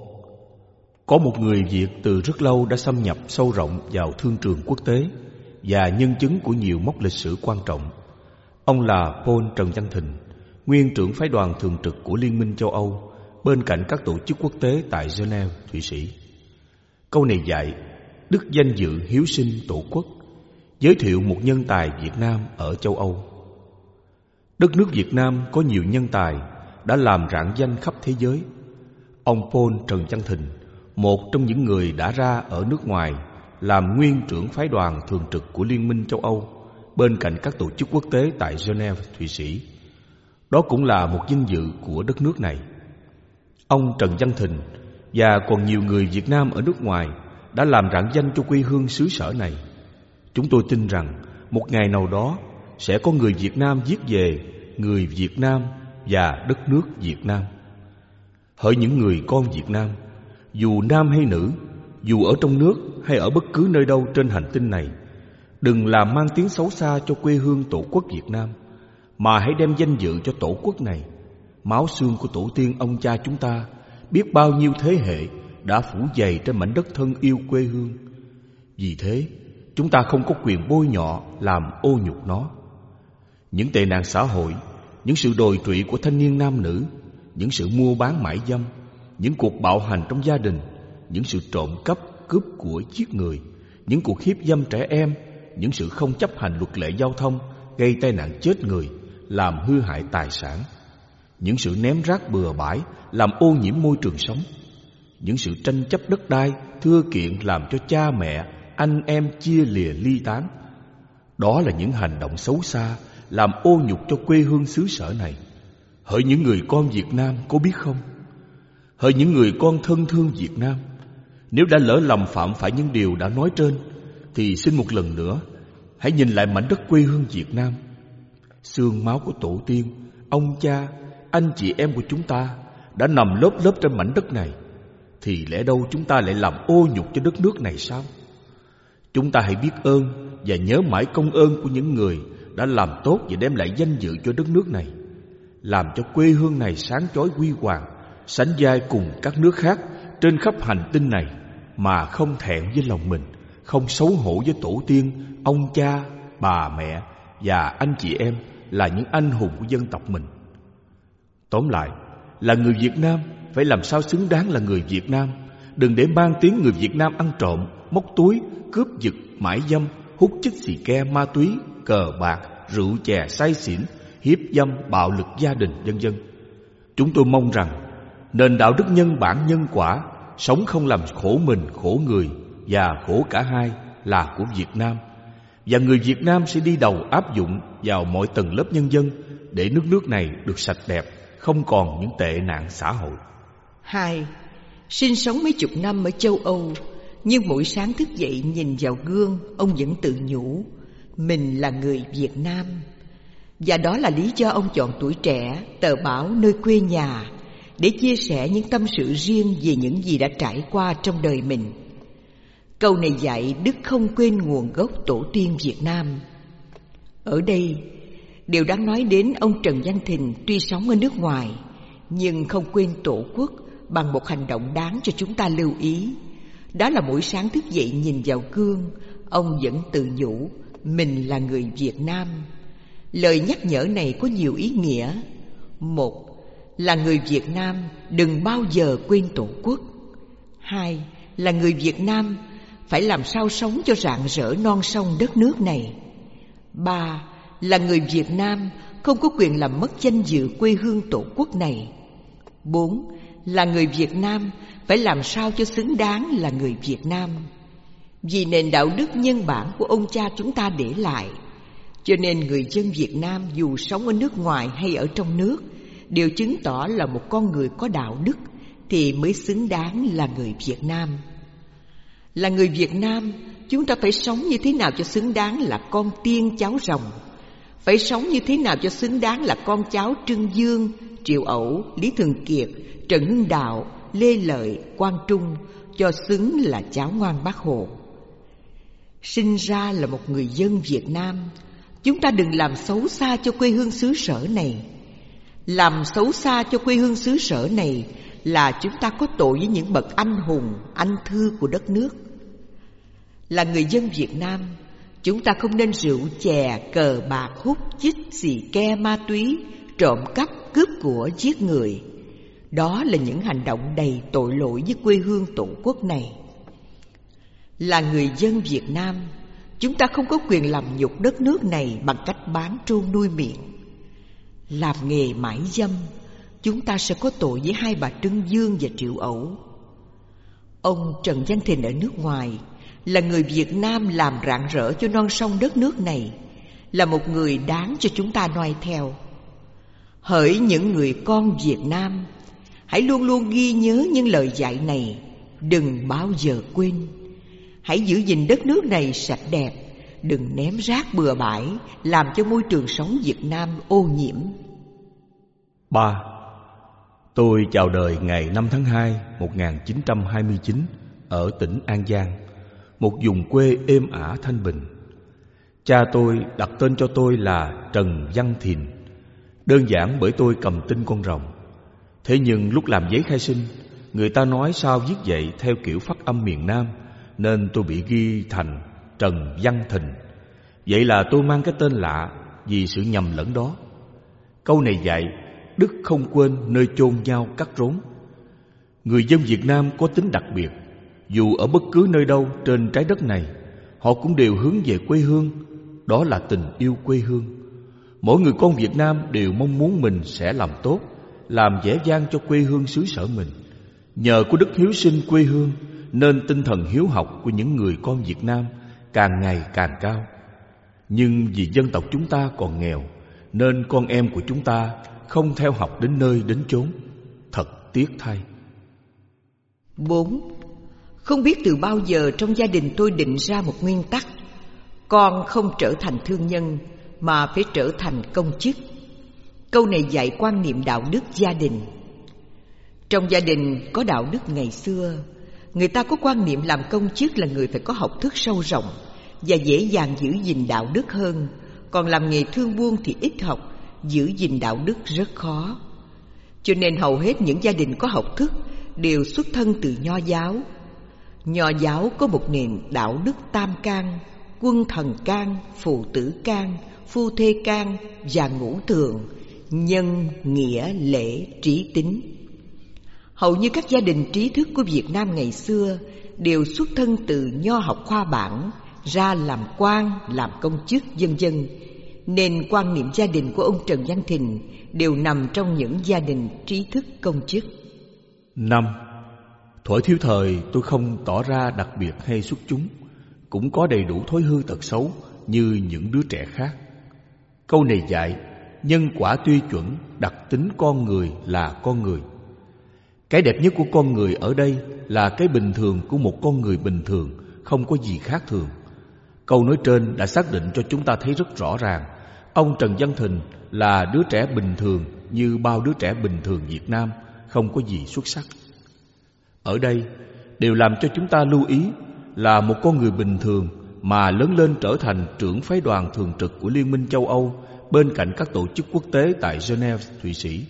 Có một người Việt từ rất lâu đã xâm nhập sâu rộng vào thương trường quốc tế và nhân chứng của nhiều mốc lịch sử quan trọng. Ông là Paul Trần Văn Thịnh, nguyên trưởng phái đoàn thường trực của Liên minh châu Âu, bên cạnh các tổ chức quốc tế tại Geneva, Thụy Sĩ. Câu này dạy đức danh dự hiếu sinh tổ quốc, giới thiệu một nhân tài Việt Nam ở châu Âu. Đất nước Việt Nam có nhiều nhân tài đã làm rạng danh khắp thế giới. Ông Paul Trần Văn Thịnh, một trong những người đã ra ở nước ngoài làm nguyên trưởng phái đoàn thường trực của Liên minh châu Âu, bên cạnh các tổ chức quốc tế tại Geneva, Thụy Sĩ. Đó cũng là một vinh dự của đất nước này. Ông Trần Văn Thịnh và còn nhiều người Việt Nam ở nước ngoài đã làm rạng danh cho quê hương xứ sở này. Chúng tôi tin rằng một ngày nào đó sẽ có người Việt Nam viết về người Việt Nam và đất nước Việt Nam. Hỡi những người con Việt Nam, dù nam hay nữ, dù ở trong nước hay ở bất cứ nơi đâu trên hành tinh này, đừng làm mang tiếng xấu xa cho quê hương tổ quốc Việt Nam, mà hãy đem danh dự cho tổ quốc này. Máu xương của tổ tiên ông cha chúng ta biết bao nhiêu thế hệ đã phủ dày trên mảnh đất thân yêu quê hương. Vì thế, chúng ta không có quyền bôi nhọ làm ô nhục nó. Những tệ nạn xã hội, những sự đồi trụy của thanh niên nam nữ, những sự mua bán mại dâm, những cuộc bạo hành trong gia đình, những sự trộm cắp, cướp của, giết người, những cuộc hiếp dâm trẻ em, những sự không chấp hành luật lệ giao thông gây tai nạn chết người, làm hư hại tài sản, những sự ném rác bừa bãi làm ô nhiễm môi trường sống, những sự tranh chấp đất đai, thưa kiện làm cho cha mẹ, anh em chia lìa ly tán. Đó là những hành động xấu xa làm ô nhục cho quê hương xứ sở này. Hỡi những người con Việt Nam có biết không? Hỡi những người con thân thương Việt Nam, nếu đã lỡ lầm phạm phải những điều đã nói trên, thì xin một lần nữa hãy nhìn lại mảnh đất quê hương Việt Nam. Xương máu của tổ tiên, ông cha, anh chị em của chúng ta đã nằm lớp lớp trên mảnh đất này, thì lẽ đâu chúng ta lại làm ô nhục cho đất nước này sao? Chúng ta hãy biết ơn và nhớ mãi công ơn của những người đã làm tốt và đem lại danh dự cho đất nước này, làm cho quê hương này sáng chói huy hoàng, sánh vai cùng các nước khác trên khắp hành tinh này, mà không thẹn với lòng mình, không xấu hổ với tổ tiên, ông cha, bà mẹ và anh chị em là những anh hùng của dân tộc mình. Tóm lại, là người Việt Nam phải làm sao xứng đáng là người Việt Nam. Đừng để mang tiếng người Việt Nam ăn trộm, móc túi, cướp giật, mại dâm, hút chích xì ke, ma túy, cờ bạc, rượu chè say xỉn, hiếp dâm, bạo lực gia đình, vân vân. Chúng tôi mong rằng nền đạo đức nhân bản nhân quả, sống không làm khổ mình, khổ người và khổ cả hai là của Việt Nam, và người Việt Nam sẽ đi đầu áp dụng vào mọi tầng lớp nhân dân để nước này được sạch đẹp, không còn những tệ nạn xã hội. 2. Sinh sống mấy chục năm ở châu Âu, nhưng mỗi sáng thức dậy nhìn vào gương, ông vẫn tự nhủ: mình là người Việt Nam. Và đó là lý do ông chọn Tuổi Trẻ, tờ báo nơi quê nhà, để chia sẻ những tâm sự riêng về những gì đã trải qua trong đời mình. Câu này dạy đức không quên nguồn gốc tổ tiên Việt Nam. Ở đây, điều đáng nói đến ông Trần Văn Thìn tuy sống ở nước ngoài, nhưng không quên tổ quốc bằng một hành động đáng cho chúng ta lưu ý. Đó là mỗi sáng thức dậy nhìn vào gương, ông vẫn tự nhủ mình là người Việt Nam. Lời nhắc nhở này có nhiều ý nghĩa. Một, là người Việt Nam đừng bao giờ quên tổ quốc. Hai, là người Việt Nam phải làm sao sống cho rạng rỡ non sông đất nước này. Ba, là người Việt Nam không có quyền làm mất danh dự quê hương tổ quốc này. Bốn, là người Việt Nam phải làm sao cho xứng đáng là người Việt Nam. Vì nền đạo đức nhân bản của ông cha chúng ta để lại, cho nên người dân Việt Nam dù sống ở nước ngoài hay ở trong nước đều chứng tỏ là một con người có đạo đức thì mới xứng đáng là người Việt Nam. Là người Việt Nam, chúng ta phải sống như thế nào cho xứng đáng là con tiên cháu rồng, phải sống như thế nào cho xứng đáng là con cháu Trương Dương, Triệu Ẩu, Lý Thường Kiệt, Trần Hưng Đạo, Lê Lợi, Quang Trung, cho xứng là cháu ngoan Bác Hồ. Sinh ra là một người dân Việt Nam, chúng ta đừng làm xấu xa cho quê hương xứ sở này. Làm xấu xa cho quê hương xứ sở này là chúng ta có tội với những bậc anh hùng, anh thư của đất nước. Là người dân Việt Nam, chúng ta không nên rượu chè, cờ bạc, hút chích, xì ke, ma túy, trộm cắp, cướp của, giết người. Đó là những hành động đầy tội lỗi với quê hương tổ quốc này. Là người dân Việt Nam, chúng ta không có quyền làm nhục đất nước này bằng cách bán trâu nuôi miệng. Làm nghề mãi dâm, chúng ta sẽ có tội với hai bà Trưng Dương và Triệu Ẩu. Ông Trần Văn Thìn ở nước ngoài là người Việt Nam làm rạng rỡ cho non sông đất nước này, là một người đáng cho chúng ta noi theo. Hỡi những người con Việt Nam, hãy luôn luôn ghi nhớ những lời dạy này, đừng bao giờ quên. Hãy giữ gìn đất nước này sạch đẹp, đừng ném rác bừa bãi, làm cho môi trường sống Việt Nam ô nhiễm. 3. Tôi chào đời ngày 5 tháng 2, 1929 ở tỉnh An Giang, một vùng quê êm ả thanh bình. Cha tôi đặt tên cho tôi là Trần Văn Thìn, đơn giản bởi tôi cầm tinh con rồng. Thế nhưng lúc làm giấy khai sinh, người ta nói sao viết vậy theo kiểu phát âm miền Nam, nên tôi bị ghi thành Trần Văn Thìn. Vậy là tôi mang cái tên lạ vì sự nhầm lẫn đó. Câu này dạy đức không quên nơi chôn nhau cắt rốn. Người dân Việt Nam có tính đặc biệt. Dù ở bất cứ nơi đâu trên trái đất này, họ cũng đều hướng về quê hương. Đó là tình yêu quê hương. Mỗi người con Việt Nam đều mong muốn mình sẽ làm tốt, làm vẻ vang cho quê hương xứ sở mình. Nhờ có đức hiếu sinh quê hương, nên tinh thần hiếu học của những người con Việt Nam càng ngày càng cao. Nhưng vì dân tộc chúng ta còn nghèo, nên con em của chúng ta không theo học đến nơi đến chốn. Thật tiếc thay. 4. Không biết từ bao giờ trong gia đình tôi định ra một nguyên tắc: con không trở thành thương nhân mà phải trở thành công chức. Câu này dạy quan niệm đạo đức gia đình. Trong gia đình có đạo đức ngày xưa, người ta có quan niệm làm công chức là người phải có học thức sâu rộng và dễ dàng giữ gìn đạo đức hơn. Còn làm nghề thương buôn thì ít học, giữ gìn đạo đức rất khó. Cho nên hầu hết những gia đình có học thức đều xuất thân từ Nho giáo. Nho giáo có một nền đạo đức tam can: quân thần can, phụ tử can, phu thê can và ngũ thường: nhân, nghĩa, lễ, trí, tín. Hầu như các gia đình trí thức của Việt Nam ngày xưa đều xuất thân từ nho học khoa bảng, ra làm quan, làm công chức, vân vân. Nên quan niệm gia đình của ông Trần Văn Thìn đều nằm trong những gia đình trí thức công chức. 5. Thuở thiếu thời tôi không tỏ ra đặc biệt hay xuất chúng, cũng có đầy đủ thói hư tật xấu như những đứa trẻ khác. Câu này dạy nhân quả tuy chuẩn, đặc tính con người là con người. Cái đẹp nhất của con người ở đây là cái bình thường của một con người bình thường, không có gì khác thường. Câu nói trên đã xác định cho chúng ta thấy rất rõ ràng ông Trần Văn Thình là đứa trẻ bình thường như bao đứa trẻ bình thường Việt Nam, không có gì xuất sắc. Ở đây đều làm cho chúng ta lưu ý là một con người bình thường mà lớn lên trở thành trưởng phái đoàn thường trực của Liên minh châu Âu bên cạnh các tổ chức quốc tế tại Geneva, Thụy Sĩ.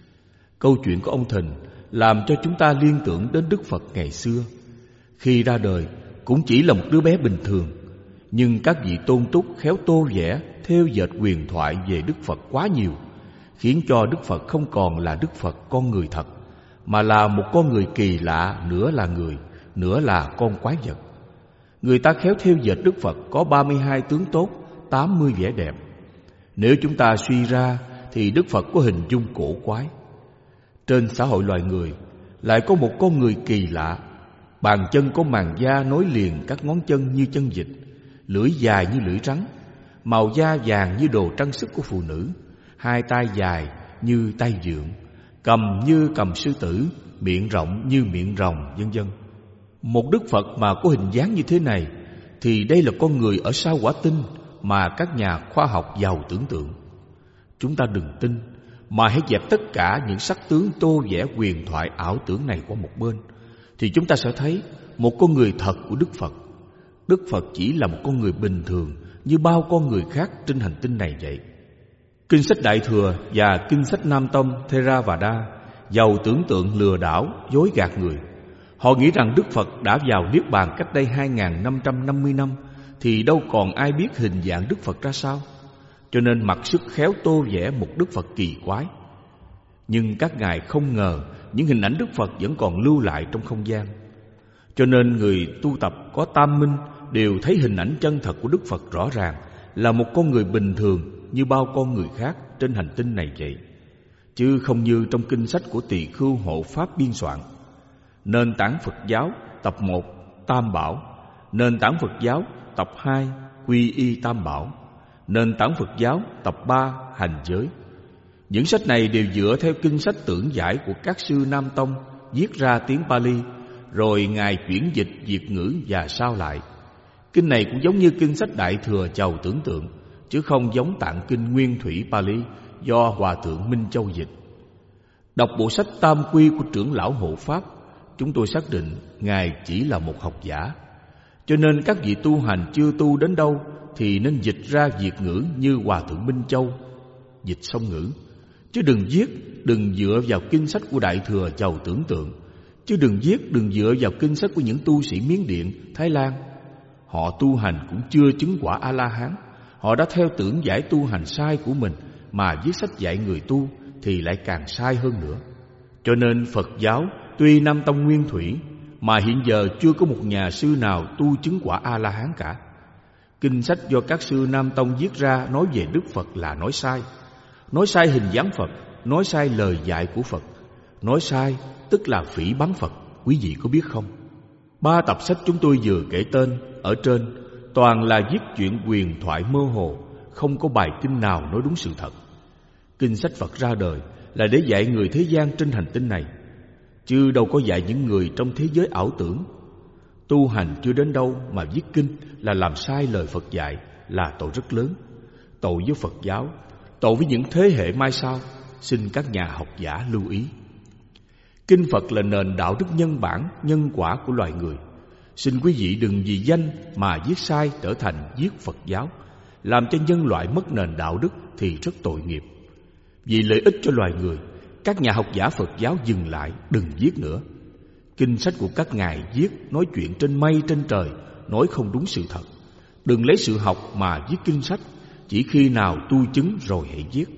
Câu chuyện của ông Thình làm cho chúng ta liên tưởng đến Đức Phật ngày xưa. Khi ra đời cũng chỉ là một đứa bé bình thường, nhưng các vị tôn túc khéo tô vẽ, thêu dệt huyền thoại về Đức Phật quá nhiều, khiến cho Đức Phật không còn là Đức Phật con người thật, mà là một con người kỳ lạ, nửa là người, nửa là con quái vật. Người ta khéo thêu dệt Đức Phật có 32 tướng tốt, 80 vẻ đẹp. Nếu chúng ta suy ra thì Đức Phật có hình dung cổ quái. Trên xã hội loài người lại có một con người kỳ lạ. Bàn chân có màng da nối liền các ngón chân như chân vịt, lưỡi dài như lưỡi rắn, màu da vàng như đồ trang sức của phụ nữ, hai tay dài như tay dượng, cầm như cầm sư tử, miệng rộng như miệng rồng, vân vân. Một Đức Phật mà có hình dáng như thế này thì đây là con người ở sao Hỏa Tinh mà các nhà khoa học giàu tưởng tượng. Chúng ta đừng tin, mà hãy dẹp tất cả những sắc tướng tô vẽ huyền thoại ảo tưởng này qua một bên, thì chúng ta sẽ thấy một con người thật của Đức Phật. Đức Phật chỉ là một con người bình thường như bao con người khác trên hành tinh này vậy. Kinh sách Đại Thừa và kinh sách Nam Tông Theravada giàu tưởng tượng lừa đảo, dối gạt người. Họ nghĩ rằng Đức Phật đã vào Niết Bàn cách đây 2550 năm, thì đâu còn ai biết hình dạng Đức Phật ra sao, cho nên mặc sức khéo tô vẽ một Đức Phật kỳ quái. Nhưng các ngài không ngờ những hình ảnh Đức Phật vẫn còn lưu lại trong không gian. Cho nên người tu tập có tam minh đều thấy hình ảnh chân thật của Đức Phật rõ ràng là một con người bình thường như bao con người khác trên hành tinh này vậy, chứ không như trong kinh sách của Tỳ Khưu Hộ Pháp biên soạn. Nền tảng Phật giáo tập 1 Tam Bảo, nền tảng Phật giáo tập 2 Quy y Tam Bảo, nền tảng Phật giáo tập 3 Hành giới. Những sách này đều dựa theo kinh sách tưởng giải của các sư Nam Tông viết ra tiếng Pali, rồi ngài chuyển dịch Việt ngữ và sao lại. Kinh này cũng giống như kinh sách Đại Thừa giàu tưởng tượng, chứ không giống tạng kinh nguyên thủy Pali do Hòa thượng Minh Châu dịch. Đọc bộ sách Tam Quy của trưởng lão Hộ Pháp, chúng tôi xác định ngài chỉ là một học giả. Cho nên các vị tu hành chưa tu đến đâu thì nên dịch ra Việt ngữ như Hòa thượng Minh Châu dịch song ngữ, chứ đừng viết, đừng dựa vào kinh sách của Đại Thừa giàu tưởng tượng, chứ đừng viết, đừng dựa vào kinh sách của những tu sĩ Miến Điện, Thái Lan. Họ tu hành cũng chưa chứng quả A-la-hán. Họ đã theo tưởng giải tu hành sai của mình mà viết sách dạy người tu thì lại càng sai hơn nữa. Cho nên Phật giáo tuy Nam Tông nguyên thủy mà hiện giờ chưa có một nhà sư nào tu chứng quả A-la-hán cả. Kinh sách do các sư Nam Tông viết ra nói về Đức Phật là nói sai hình dáng Phật, nói sai lời dạy của Phật. Nói sai tức là phỉ báng Phật, quý vị có biết không? 3 tập sách chúng tôi vừa kể tên ở trên toàn là viết chuyện huyền thoại mơ hồ, không có bài kinh nào nói đúng sự thật. Kinh sách Phật ra đời là để dạy người thế gian trên hành tinh này, chứ đâu có dạy những người trong thế giới ảo tưởng. Tu hành chưa đến đâu mà viết kinh là làm sai lời Phật dạy, là tội rất lớn. Tội với Phật giáo, tội với những thế hệ mai sau. Xin các nhà học giả lưu ý. Kinh Phật là nền đạo đức nhân bản, nhân quả của loài người. Xin quý vị đừng vì danh mà viết sai trở thành viết Phật giáo, làm cho nhân loại mất nền đạo đức thì rất tội nghiệp. Vì lợi ích cho loài người, các nhà học giả Phật giáo dừng lại, đừng viết nữa. Kinh sách của các ngài viết nói chuyện trên mây trên trời, nói không đúng sự thật. Đừng lấy sự học mà viết kinh sách, chỉ khi nào tu chứng rồi hãy viết.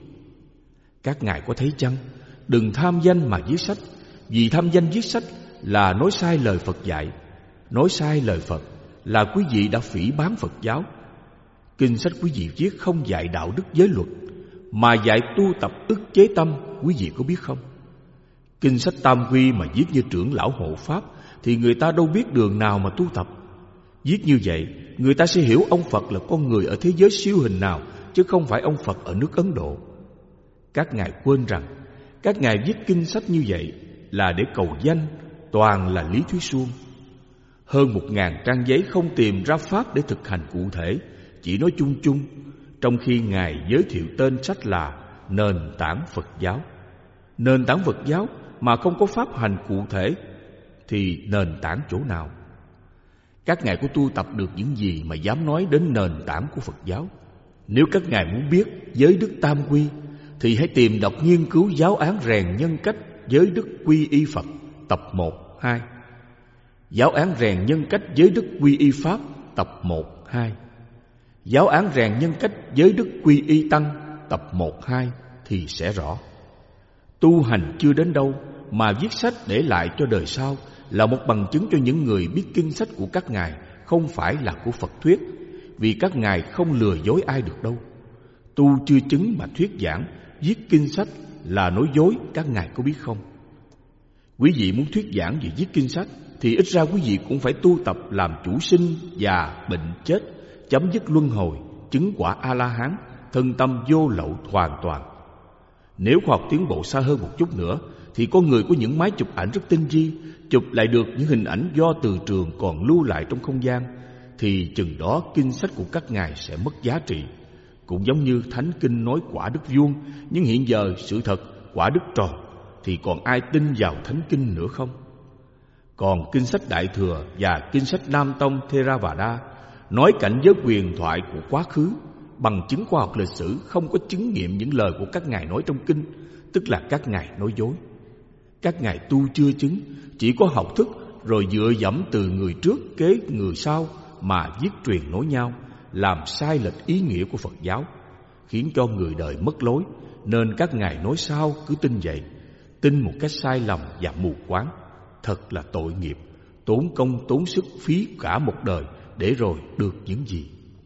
Các ngài có thấy chăng? Đừng tham danh mà viết sách, vì tham danh viết sách là nói sai lời Phật dạy. Nói sai lời Phật là quý vị đã phỉ báng Phật giáo. Kinh sách quý vị viết không dạy đạo đức giới luật, mà dạy tu tập ức chế tâm, quý vị có biết không? Kinh sách Tam Quy mà viết như trưởng lão Hộ Pháp thì người ta đâu biết đường nào mà tu tập. Viết như vậy, người ta sẽ hiểu ông Phật là con người ở thế giới siêu hình nào, chứ không phải ông Phật ở nước Ấn Độ. Các ngài quên rằng các ngài viết kinh sách như vậy là để cầu danh, toàn là lý thuyết suông. Hơn 1000 trang giấy không tìm ra pháp để thực hành cụ thể, chỉ nói chung chung, trong khi Ngài giới thiệu tên sách là Nền tảng Phật giáo. Nền tảng Phật giáo mà không có pháp hành cụ thể thì nền tảng chỗ nào? Các ngài có tu tập được những gì mà dám nói đến nền tảng của Phật giáo? Nếu các ngài muốn biết giới đức tam quy thì hãy tìm đọc nghiên cứu giáo án rèn nhân cách giới đức quy y Phật tập 1, 2. Giáo án rèn nhân cách giới đức quy y Pháp tập 1, 2. Giáo án rèn nhân cách giới đức quy y Tăng tập 1, 2 thì sẽ rõ. Tu hành chưa đến đâu mà viết sách để lại cho đời sau là một bằng chứng cho những người biết kinh sách của các ngài không phải là của Phật thuyết, vì các ngài không lừa dối ai được đâu. Tu chưa chứng mà thuyết giảng, viết kinh sách là nói dối, các ngài có biết không? Quý vị muốn thuyết giảng về viết kinh sách thì ít ra quý vị cũng phải tu tập làm chủ sinh, già, bệnh, chết, chấm dứt luân hồi, chứng quả A-la-hán, thân tâm vô lậu hoàn toàn. Nếu khoa học tiến bộ xa hơn một chút nữa thì con người có những máy chụp ảnh rất tinh vi, chụp lại được những hình ảnh do từ trường còn lưu lại trong không gian, thì chừng đó kinh sách của các ngài sẽ mất giá trị. Cũng giống như Thánh Kinh nói quả đức vuông, nhưng hiện giờ sự thật quả đức tròn, thì còn ai tin vào Thánh Kinh nữa không? Còn kinh sách Đại Thừa và kinh sách Nam Tông Theravada nói cảnh giới quyền thoại của quá khứ, bằng chứng khoa học lịch sử, không có chứng nghiệm những lời của các ngài nói trong kinh, tức là các ngài nói dối. Các ngài tu chưa chứng, chỉ có học thức rồi dựa dẫm từ người trước kế người sau mà viết truyền nối nhau, làm sai lệch ý nghĩa của Phật giáo, khiến cho người đời mất lối. Nên các ngài nói sao cứ tin vậy, tin một cách sai lầm và mù quáng. Thật là tội nghiệp, tốn công tốn sức phí cả một đời để rồi được những gì?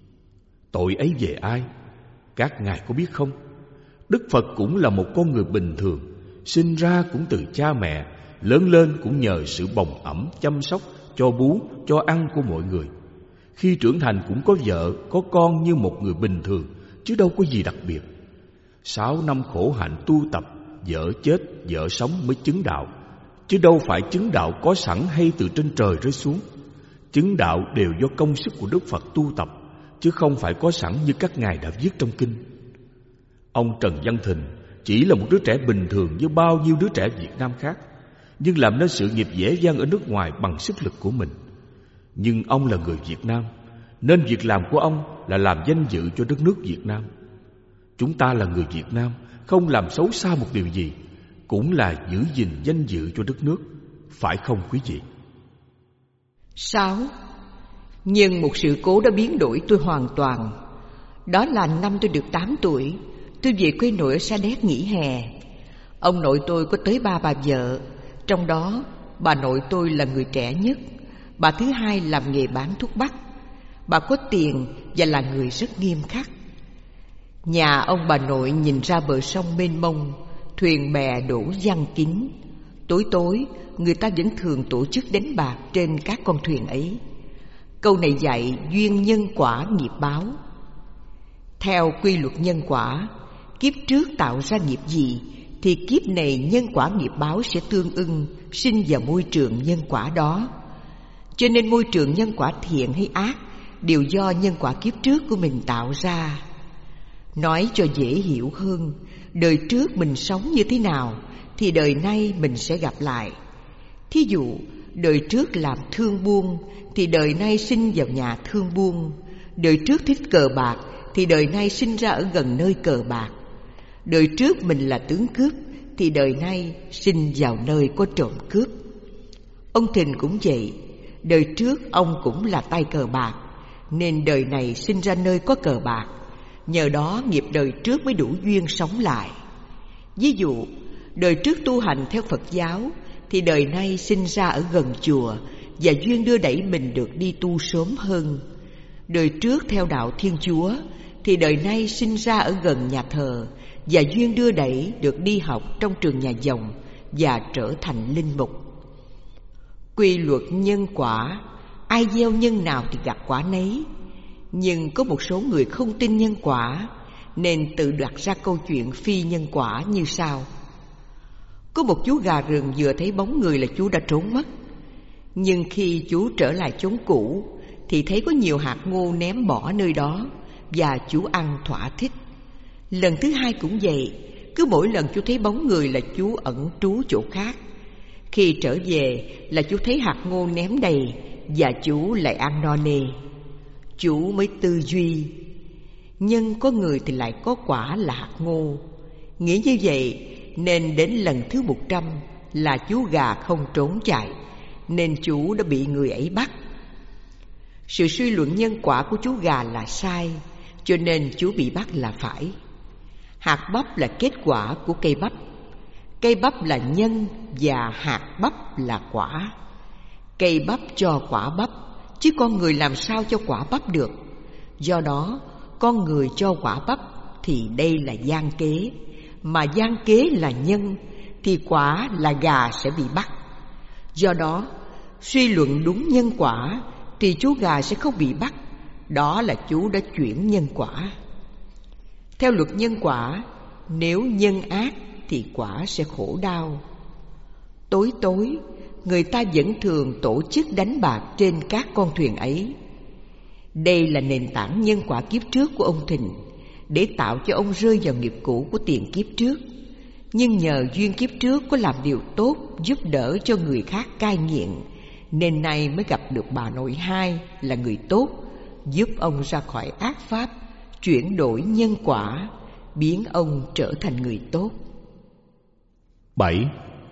Tội ấy về ai? Các ngài có biết không? Đức Phật cũng là một con người bình thường, sinh ra cũng từ cha mẹ, lớn lên cũng nhờ sự bồng ẵm, chăm sóc, cho bú, cho ăn của mọi người. Khi trưởng thành cũng có vợ, có con như một người bình thường, chứ đâu có gì đặc biệt. 6 năm khổ hạnh tu tập, vợ chết, vợ sống mới chứng đạo, chứ đâu phải chứng đạo có sẵn hay từ trên trời rơi xuống. Chứng đạo đều do công sức của Đức Phật tu tập, chứ không phải có sẵn như các ngài đã viết trong kinh. Ông Trần Văn Thình chỉ là một đứa trẻ bình thường như bao nhiêu đứa trẻ Việt Nam khác, nhưng làm nên sự nghiệp vẻ vang ở nước ngoài bằng sức lực của mình. Nhưng ông là người Việt Nam, nên việc làm của ông là làm danh dự cho đất nước Việt Nam. Chúng ta là người Việt Nam, không làm xấu xa một điều gì cũng là giữ gìn danh dự cho đất nước, phải không quý vị? 6. Nhưng một sự cố đã biến đổi tôi hoàn toàn. Đó là năm tôi được 8 tuổi, tôi về quê nội ở Sa Đéc nghỉ hè. Ông nội tôi có tới 3 bà vợ, trong đó bà nội tôi là người trẻ nhất. Bà thứ hai làm nghề bán thuốc bắc. Bà có tiền và là người rất nghiêm khắc. Nhà ông bà nội nhìn ra bờ sông mênh mông, thuyền bè đổ giăng kín. Tối tối người ta vẫn thường tổ chức đánh bạc trên các con thuyền ấy. Câu này dạy duyên nhân quả nghiệp báo. Theo quy luật nhân quả, kiếp trước tạo ra nghiệp gì thì kiếp này nhân quả nghiệp báo sẽ tương ưng sinh vào môi trường nhân quả đó. Cho nên môi trường nhân quả thiện hay ác đều do nhân quả kiếp trước của mình tạo ra. Nói cho dễ hiểu hơn, đời trước mình sống như thế nào thì đời nay mình sẽ gặp lại. Thí dụ, đời trước làm thương buôn thì đời nay sinh vào nhà thương buôn. Đời trước thích cờ bạc thì đời nay sinh ra ở gần nơi cờ bạc. Đời trước mình là tướng cướp thì đời nay sinh vào nơi có trộm cướp. Ông Thìn cũng vậy, đời trước ông cũng là tay cờ bạc, nên đời này sinh ra nơi có cờ bạc. Nhờ đó nghiệp đời trước mới đủ duyên sống lại. Ví dụ, đời trước tu hành theo Phật giáo thì đời nay sinh ra ở gần chùa và duyên đưa đẩy mình được đi tu sớm hơn. Đời trước theo đạo Thiên Chúa thì đời nay sinh ra ở gần nhà thờ và duyên đưa đẩy được đi học trong trường nhà dòng và trở thành linh mục. Quy luật nhân quả, ai gieo nhân nào thì gặt quả nấy. Nhưng có một số người không tin nhân quả nên tự đặt ra câu chuyện phi nhân quả như sau. Có một chú gà rừng vừa thấy bóng người là chú đã trốn mất. Nhưng khi chú trở lại chốn cũ thì thấy có nhiều hạt ngô ném bỏ nơi đó, và chú ăn thỏa thích. Lần thứ hai cũng vậy, cứ mỗi lần chú thấy bóng người là chú ẩn trú chỗ khác. Khi trở về là chú thấy hạt ngô ném đầy, và chú lại ăn no nê. Chú mới tư duy, nhân có người thì lại có quả là hạt ngô. Nghĩ như vậy nên đến lần thứ 100 là chú gà không trốn chạy, nên chú đã bị người ấy bắt. Sự suy luận nhân quả của chú gà là sai, cho nên chú bị bắt là phải. Hạt bắp là kết quả của cây bắp. Cây bắp là nhân và hạt bắp là quả. Cây bắp cho quả bắp, chứ con người làm sao cho quả bắp được. Do đó, con người cho quả bắp thì đây là gian kế. Mà gian kế là nhân thì quả là gà sẽ bị bắt. Do đó, suy luận đúng nhân quả thì chú gà sẽ không bị bắt. Đó là chú đã chuyển nhân quả. Theo luật nhân quả, nếu nhân ác thì quả sẽ khổ đau. Tối tối, người ta vẫn thường tổ chức đánh bạc trên các con thuyền ấy. Đây là nền tảng nhân quả kiếp trước của ông Thìn, để tạo cho ông rơi vào nghiệp cũ của tiền kiếp trước. Nhưng nhờ duyên kiếp trước có làm điều tốt, giúp đỡ cho người khác cai nghiện, nên nay mới gặp được bà nội hai là người tốt, giúp ông ra khỏi ác pháp, chuyển đổi nhân quả, biến ông trở thành người tốt. 7.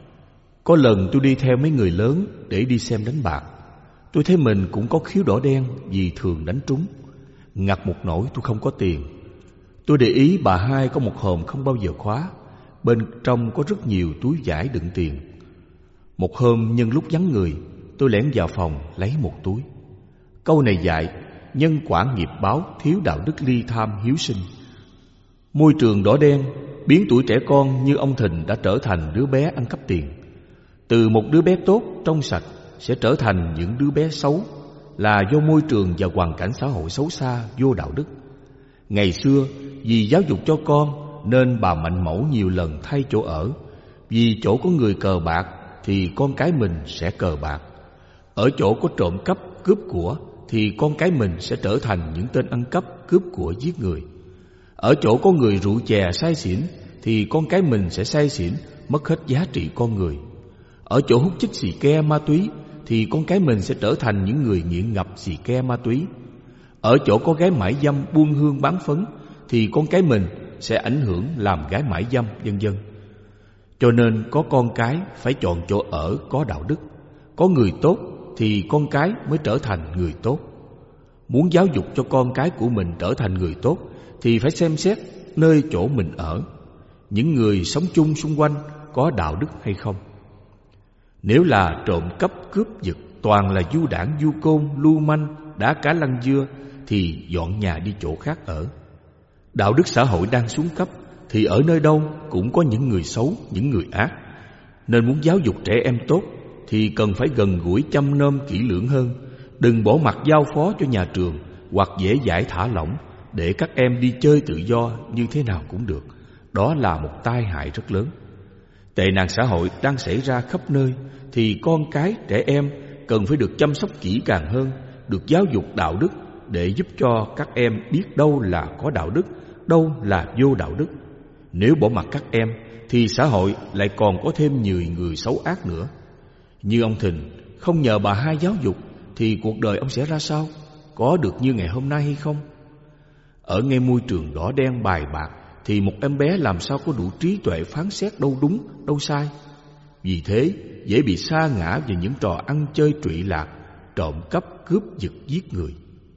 Có lần tôi đi theo mấy người lớn để đi xem đánh bạc. Tôi thấy mình cũng có khiếu đỏ đen vì thường đánh trúng. Ngặt một nỗi tôi không có tiền. Tôi để ý bà hai có một hòm không bao giờ khóa, bên trong có rất nhiều túi vải đựng tiền. Một hôm nhân lúc vắng người, tôi lẻn vào phòng lấy một túi. Câu này dạy nhân quả nghiệp báo, thiếu đạo đức ly tham hiếu sinh. Môi trường đỏ đen biến tuổi trẻ con như ông Thìn đã trở thành đứa bé ăn cắp tiền. Từ một đứa bé tốt, trong sạch sẽ trở thành những đứa bé xấu, là do môi trường và hoàn cảnh xã hội xấu xa, vô đạo đức. Ngày xưa vì giáo dục cho con nên bà Mạnh Mẫu nhiều lần thay chỗ ở. Vì chỗ có người cờ bạc thì con cái mình sẽ cờ bạc. Ở chỗ có trộm cắp, cướp của thì con cái mình sẽ trở thành những tên ăn cắp, cướp của, giết người. Ở chỗ có người rượu chè say xỉn thì con cái mình sẽ say xỉn, mất hết giá trị con người. Ở chỗ hút chích xì ke ma túy thì con cái mình sẽ trở thành những người nghiện ngập xì ke ma túy. Ở chỗ có gái mại dâm buôn hương bán phấn thì con cái mình sẽ ảnh hưởng làm gái mại dâm, vân vân. Cho nên có con cái phải chọn chỗ ở có đạo đức, có người tốt thì con cái mới trở thành người tốt. Muốn giáo dục cho con cái của mình trở thành người tốt thì phải xem xét nơi chỗ mình ở, những người sống chung xung quanh có đạo đức hay không. Nếu là trộm cắp cướp giật toàn là du đảng du côn, lưu manh, đá cá lăng dưa thì dọn nhà đi chỗ khác ở. Đạo đức xã hội đang xuống cấp thì ở nơi đâu cũng có những người xấu, những người ác. Nên muốn giáo dục trẻ em tốt thì cần phải gần gũi chăm nom kỹ lưỡng hơn. Đừng bỏ mặc giao phó cho nhà trường hoặc dễ dãi thả lỏng để các em đi chơi tự do như thế nào cũng được. Đó là một tai hại rất lớn. Tệ nạn xã hội đang xảy ra khắp nơi thì con cái, trẻ em cần phải được chăm sóc kỹ càng hơn, được giáo dục đạo đức để giúp cho các em biết đâu là có đạo đức, đâu là vô đạo đức. Nếu bỏ mặc các em thì xã hội lại còn có thêm nhiều người xấu ác nữa. Như ông Thìn không nhờ bà hai giáo dục thì cuộc đời ông sẽ ra sao? Có được như ngày hôm nay hay không? Ở ngay môi trường đỏ đen bài bạc thì một em bé làm sao có đủ trí tuệ phán xét đâu đúng, đâu sai. Vì thế dễ bị sa ngã vào những trò ăn chơi trụy lạc, trộm cắp, cướp giật, giết người.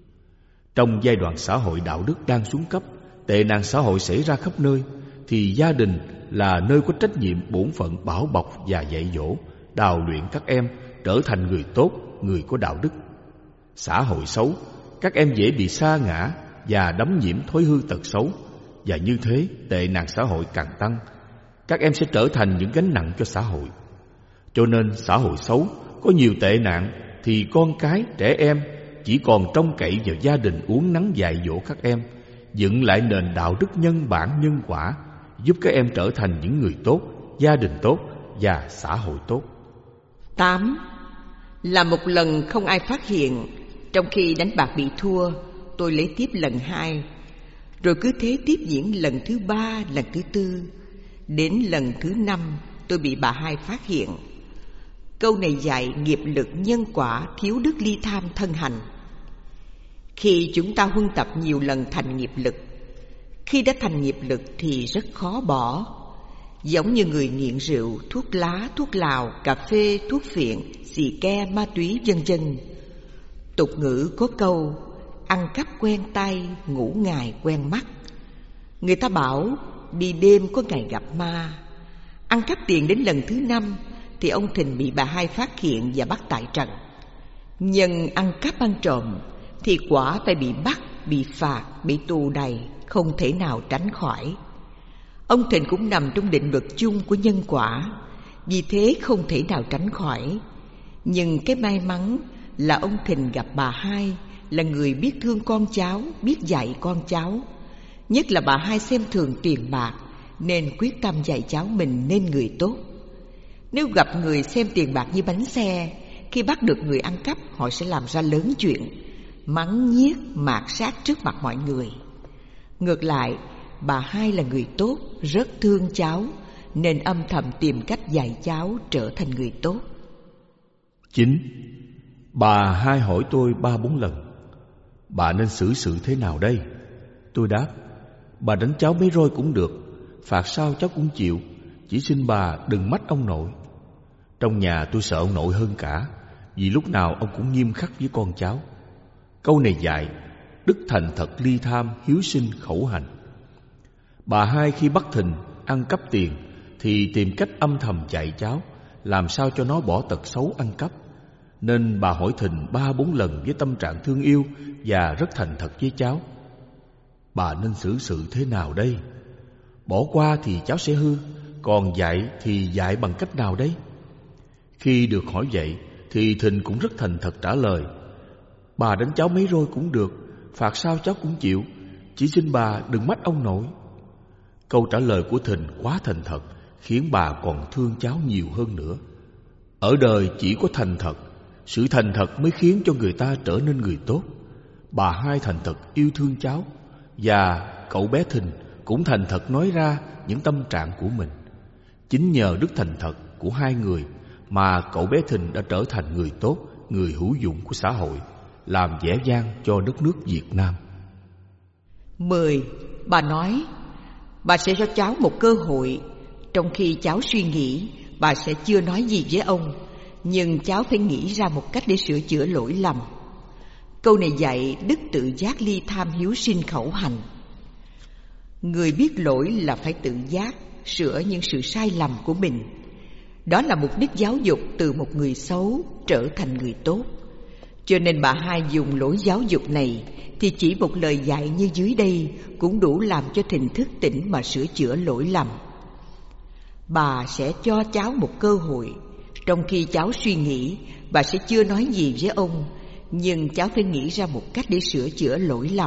Trong giai đoạn xã hội đạo đức đang xuống cấp, tệ nạn xã hội xảy ra khắp nơi thì gia đình là nơi có trách nhiệm bổn phận bảo bọc và dạy dỗ, đào luyện các em trở thành người tốt, người có đạo đức. Xã hội xấu, các em dễ bị sa ngã và đắm nhiễm thói hư tật xấu, và như thế tệ nạn xã hội càng tăng. Các em sẽ trở thành những gánh nặng cho xã hội. Cho nên xã hội xấu có nhiều tệ nạn thì con cái, trẻ em chỉ còn trông cậy vào gia đình uốn nắn dạy dỗ các em, dựng lại nền đạo đức nhân bản nhân quả, giúp các em trở thành những người tốt, gia đình tốt và xã hội tốt. 8. Là một lần không ai phát hiện, trong khi đánh bạc bị thua, tôi lấy tiếp lần 2. Rồi cứ thế tiếp diễn lần thứ 3, lần thứ 4. Đến lần thứ 5, tôi bị bà hai phát hiện. Câu này dạy nghiệp lực nhân quả, thiếu đức ly tham thân hành. Khi chúng ta huân tập nhiều lần thành nghiệp lực, khi đã thành nghiệp lực thì rất khó bỏ. Giống như người nghiện rượu, thuốc lá, thuốc lào, cà phê, thuốc phiện, xì ke, ma túy, vân vân. Tục ngữ có câu ăn cắp quen tay, ngủ ngày quen mắt. Người ta bảo đi đêm có ngày gặp ma. Ăn cắp tiền đến lần thứ 5 thì ông Thìn bị bà hai phát hiện và bắt tại trận. Nhưng ăn cắp ăn trộm thì quả phải bị bắt, bị phạt, bị tù đầy, không thể nào tránh khỏi. Ông Thìn cũng nằm trong định luật chung của nhân quả, vì thế không thể nào tránh khỏi. Nhưng cái may mắn là ông Thìn gặp bà hai, là người biết thương con cháu, biết dạy con cháu. Nhất là bà hai xem thường tiền bạc, nên quyết tâm dạy cháu mình nên người tốt. Nếu gặp người xem tiền bạc như bánh xe, khi bắt được người ăn cắp, họ sẽ làm ra lớn chuyện, mắng nhiếc, mạt sát trước mặt mọi người. Ngược lại, bà hai là người tốt, rất thương cháu, nên âm thầm tìm cách dạy cháu trở thành người tốt. 9. Bà hai hỏi tôi 3-4 lần: bà nên xử sự thế nào đây? Tôi đáp: bà đánh cháu mấy roi cũng được, phạt sao cháu cũng chịu, chỉ xin bà đừng mách ông nội. Trong nhà tôi sợ ông nội hơn cả, vì lúc nào ông cũng nghiêm khắc với con cháu. Câu này dạy đức thành thật ly tham, hiếu sinh khẩu hành. Bà hai khi bắt Thìn ăn cắp tiền thì tìm cách âm thầm dạy cháu làm sao cho nó bỏ tật xấu ăn cắp. Nên bà hỏi Thìn 3-4 lần với tâm trạng thương yêu và rất thành thật với cháu: bà nên xử sự thế nào đây? Bỏ qua thì cháu sẽ hư, còn dạy thì dạy bằng cách nào đấy? Khi được hỏi vậy thì Thìn cũng rất thành thật trả lời: bà đánh cháu mấy roi cũng được, phạt sao cháu cũng chịu, chỉ xin bà đừng mách ông nội. Câu trả lời của Thìn quá thành thật, khiến bà còn thương cháu nhiều hơn nữa. Ở đời chỉ có thành thật, sự thành thật mới khiến cho người ta trở nên người tốt. Bà hai thành thật yêu thương cháu, và cậu bé Thìn cũng thành thật nói ra những tâm trạng của mình. Chính nhờ đức thành thật của hai người mà cậu bé Thìn đã trở thành người tốt, người hữu dụng của xã hội, làm vẻ vang cho đất nước Việt Nam. 10. Bà nói bà sẽ cho cháu một cơ hội. Trong khi cháu suy nghĩ, bà sẽ chưa nói gì với ông, nhưng cháu phải nghĩ ra một cách để sửa chữa lỗi lầm. Câu này dạy đức tự giác ly tham, hiếu sinh khẩu hành. Người biết lỗi là phải tự giác sửa những sự sai lầm của mình. Đó là mục đích giáo dục từ một người xấu trở thành người tốt. Cho nên bà hai dùng lối giáo dục này thì chỉ một lời dạy như dưới đây cũng đủ làm cho Thìn thức tỉnh mà sửa chữa lỗi lầm. Bà sẽ cho cháu một cơ hội. Trong khi cháu suy nghĩ, bà sẽ chưa nói gì với ông, nhưng cháu phải nghĩ ra một cách để sửa chữa lỗi lầm.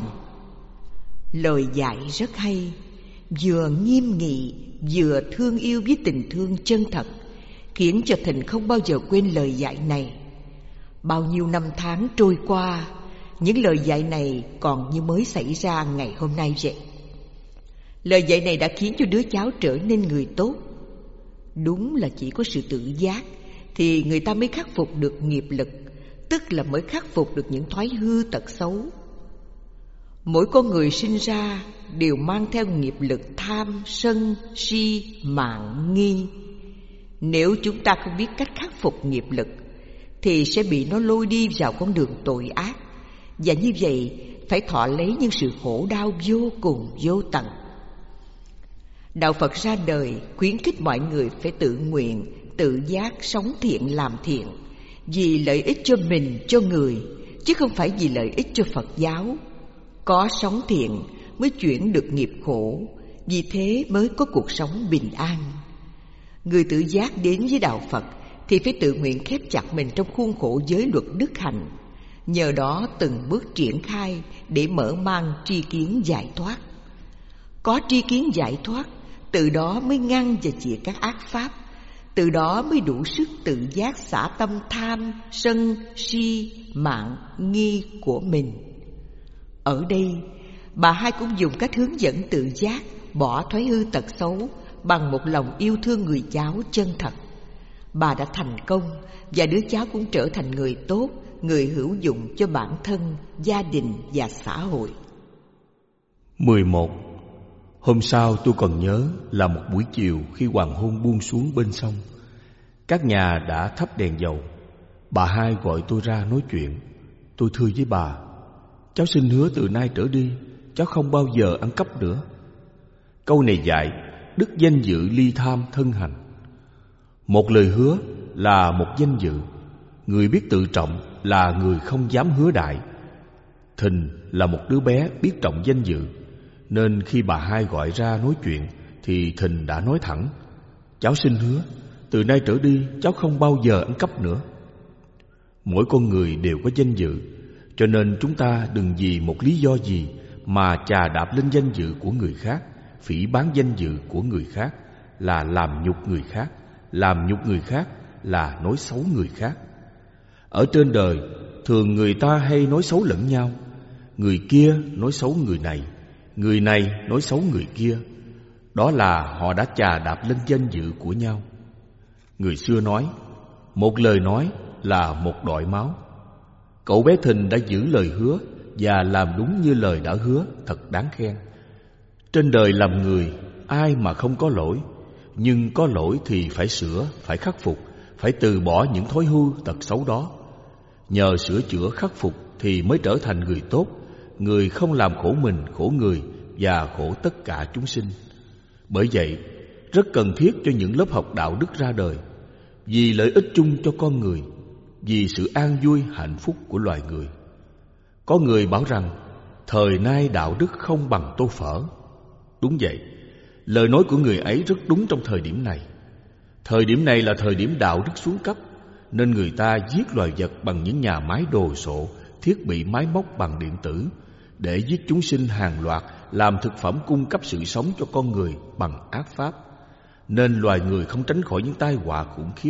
Lời dạy rất hay, vừa nghiêm nghị, vừa thương yêu với tình thương chân thật, khiến cho Thìn không bao giờ quên lời dạy này. Bao nhiêu năm tháng trôi qua, những lời dạy này còn như mới xảy ra ngày hôm nay vậy. Lời dạy này đã khiến cho đứa cháu trở nên người tốt. Đúng là chỉ có sự tự giác thì người ta mới khắc phục được nghiệp lực, tức là mới khắc phục được những thói hư tật xấu. Mỗi con người sinh ra đều mang theo nghiệp lực tham, sân, si, mạn, nghi. Nếu chúng ta không biết cách khắc phục nghiệp lực thì sẽ bị nó lôi đi vào con đường tội ác, và như vậy phải thọ lấy những sự khổ đau vô cùng vô tận. Đạo Phật ra đời khuyến khích mọi người phải tự nguyện, tự giác sống thiện làm thiện, vì lợi ích cho mình, cho người, chứ không phải vì lợi ích cho Phật giáo. Có sống thiện mới chuyển được nghiệp khổ, vì thế mới có cuộc sống bình an. Người tự giác đến với đạo Phật thì phải tự nguyện khép chặt mình trong khuôn khổ giới luật đức hạnh, nhờ đó từng bước triển khai để mở mang tri kiến giải thoát. Có tri kiến giải thoát, từ đó mới ngăn và chĩa các ác pháp, từ đó mới đủ sức tự giác xả tâm tham, sân, si, mạn, nghi của mình. Ở đây, bà Hai cũng dùng cách hướng dẫn tự giác bỏ thói hư tật xấu bằng một lòng yêu thương người cháu chân thật. Bà đã thành công và đứa cháu cũng trở thành người tốt, người hữu dụng cho bản thân, gia đình và xã hội. 11. Hôm sau tôi còn nhớ là một buổi chiều khi hoàng hôn buông xuống bên sông. Các nhà đã thắp đèn dầu. Bà Hai gọi tôi ra nói chuyện. Tôi thưa với bà: cháu xin hứa từ nay trở đi cháu không bao giờ ăn cắp nữa. Câu này dạy đức danh dự ly tham thân hành. Một lời hứa là một danh dự. Người biết tự trọng là người không dám hứa đại. Thìn là một đứa bé biết trọng danh dự, nên khi bà Hai gọi ra nói chuyện thì Thìn đã nói thẳng: cháu xin hứa từ nay trở đi cháu không bao giờ ăn cắp nữa. Mỗi con người đều có danh dự, cho nên chúng ta đừng vì một lý do gì mà chà đạp lên danh dự của người khác, phỉ báng danh dự của người khác là làm nhục người khác, làm nhục người khác là nói xấu người khác. Ở trên đời, thường người ta hay nói xấu lẫn nhau. Người kia nói xấu người này nói xấu người kia. Đó là họ đã chà đạp lên danh dự của nhau. Người xưa nói, một lời nói là một đội máu. Cậu bé Thìn đã giữ lời hứa và làm đúng như lời đã hứa, thật đáng khen. Trên đời làm người, ai mà không có lỗi, nhưng có lỗi thì phải sửa, phải khắc phục, phải từ bỏ những thói hư tật xấu đó. Nhờ sửa chữa khắc phục thì mới trở thành người tốt, người không làm khổ mình, khổ người và khổ tất cả chúng sinh. Bởi vậy, rất cần thiết cho những lớp học đạo đức ra đời, vì lợi ích chung cho con người, vì sự an vui hạnh phúc của loài người. Có người bảo rằng thời nay đạo đức không bằng tô phở. Đúng vậy, lời nói của người ấy rất đúng trong thời điểm này. Thời điểm này là thời điểm đạo đức xuống cấp, nên người ta giết loài vật bằng những nhà máy đồ sộ, thiết bị máy móc bằng điện tử, để giết chúng sinh hàng loạt, làm thực phẩm cung cấp sự sống cho con người bằng ác pháp. Nên loài người không tránh khỏi những tai họa khủng khiếp.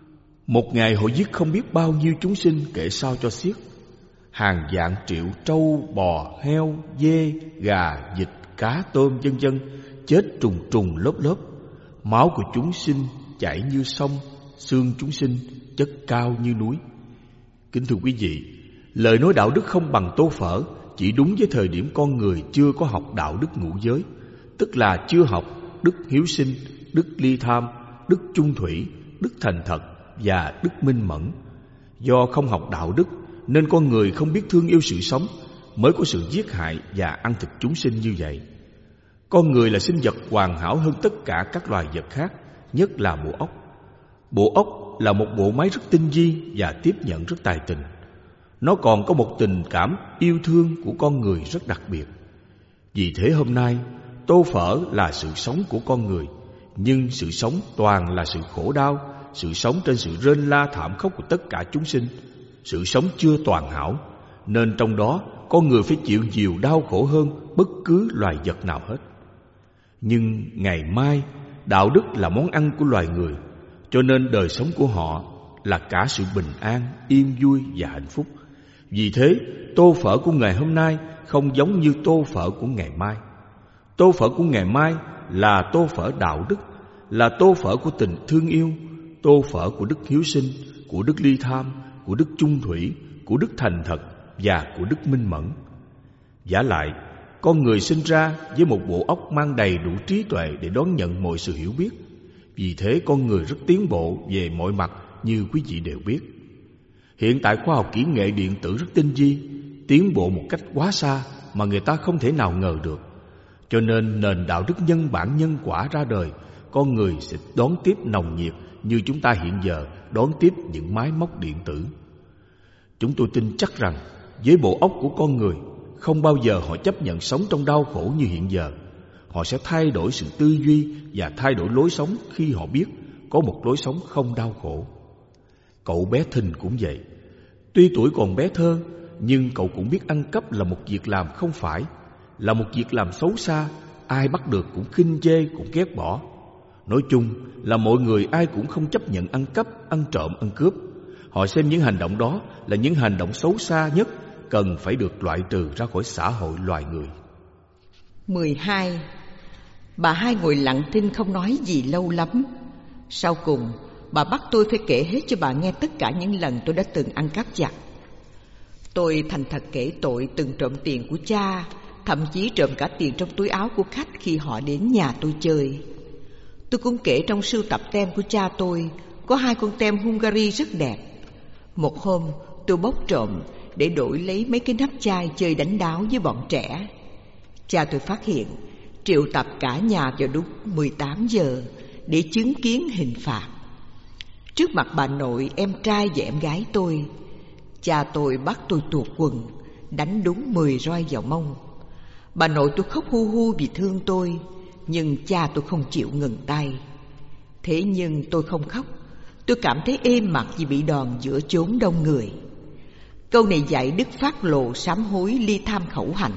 Một ngày họ giết không biết bao nhiêu chúng sinh kể sao cho xiết. Hàng vạn triệu trâu, bò, heo, dê, gà, vịt, cá, tôm vân vân chết trùng trùng lớp lớp. Máu của chúng sinh chảy như sông, xương chúng sinh chất cao như núi. Kính thưa quý vị, lời nói đạo đức không bằng tô phở chỉ đúng với thời điểm con người chưa có học đạo đức ngũ giới, tức là chưa học đức hiếu sinh, đức ly tham, đức chung thủy, đức thành thật và đức minh mẫn. Do không học đạo đức nên con người không biết thương yêu sự sống, mới có sự giết hại và ăn thịt chúng sinh như vậy. Con người là sinh vật hoàn hảo hơn tất cả các loài vật khác, nhất là bộ óc. Bộ óc là một bộ máy rất tinh vi và tiếp nhận rất tài tình. Nó còn có một tình cảm yêu thương của con người rất đặc biệt. Vì thế hôm nay, tô phở là sự sống của con người, nhưng sự sống toàn là sự khổ đau, sự sống trên sự rên la thảm khốc của tất cả chúng sinh. Sự sống chưa toàn hảo, nên trong đó con người phải chịu nhiều đau khổ hơn bất cứ loài vật nào hết. Nhưng ngày mai, đạo đức là món ăn của loài người, cho nên đời sống của họ là cả sự bình an, yên vui và hạnh phúc. Vì thế, tô phở của ngày hôm nay không giống như tô phở của ngày mai. Tô phở của ngày mai là tô phở đạo đức, là tô phở của tình thương yêu, tô phở của đức hiếu sinh, của đức ly tham, của đức chung thủy, của đức thành thật và của đức minh mẫn. Vả lại, con người sinh ra với một bộ óc mang đầy đủ trí tuệ để đón nhận mọi sự hiểu biết. Vì thế con người rất tiến bộ về mọi mặt như quý vị đều biết. Hiện tại khoa học kỹ nghệ điện tử rất tinh vi, tiến bộ một cách quá xa mà người ta không thể nào ngờ được. Cho nên nền đạo đức nhân bản nhân quả ra đời, con người sẽ đón tiếp nồng nhiệt như chúng ta hiện giờ đón tiếp những máy móc điện tử. Chúng tôi tin chắc rằng với bộ óc của con người, không bao giờ họ chấp nhận sống trong đau khổ như hiện giờ. Họ sẽ thay đổi sự tư duy và thay đổi lối sống khi họ biết có một lối sống không đau khổ. Cậu bé Thìn cũng vậy. Tuy tuổi còn bé thơ, nhưng cậu cũng biết ăn cắp là một việc làm không phải, là một việc làm xấu xa, ai bắt được cũng khinh chê, cũng ghét bỏ. Nói chung là mọi người ai cũng không chấp nhận ăn cắp, ăn trộm, ăn cướp. Họ xem những hành động đó là những hành động xấu xa nhất, cần phải được loại trừ ra khỏi xã hội loài người. 12. Bà hai ngồi lặng thinh không nói gì lâu lắm. Sau cùng, bà bắt tôi phải kể hết cho bà nghe tất cả những lần tôi đã từng ăn cắp giặt. Tôi thành thật kể tội từng trộm tiền của cha, thậm chí trộm cả tiền trong túi áo của khách khi họ đến nhà tôi chơi. Tôi cũng kể trong sưu tập tem của cha tôi có 2 con tem Hungary rất đẹp. Một hôm tôi bốc trộm để đổi lấy mấy cái nắp chai chơi đánh đáo với bọn trẻ. Cha tôi phát hiện, triệu tập cả nhà vào đúng 18 giờ để chứng kiến hình phạt. Trước mặt bà nội, em trai và em gái tôi, cha tôi bắt tôi tuột quần, đánh đúng 10 roi vào mông. Bà nội tôi khóc hu hu vì thương tôi, nhưng cha tôi không chịu ngừng tay. Thế nhưng tôi không khóc. Tôi cảm thấy êm mặt vì bị đòn giữa chốn đông người. Câu này dạy đức phát lộ sám hối ly tham khẩu hành.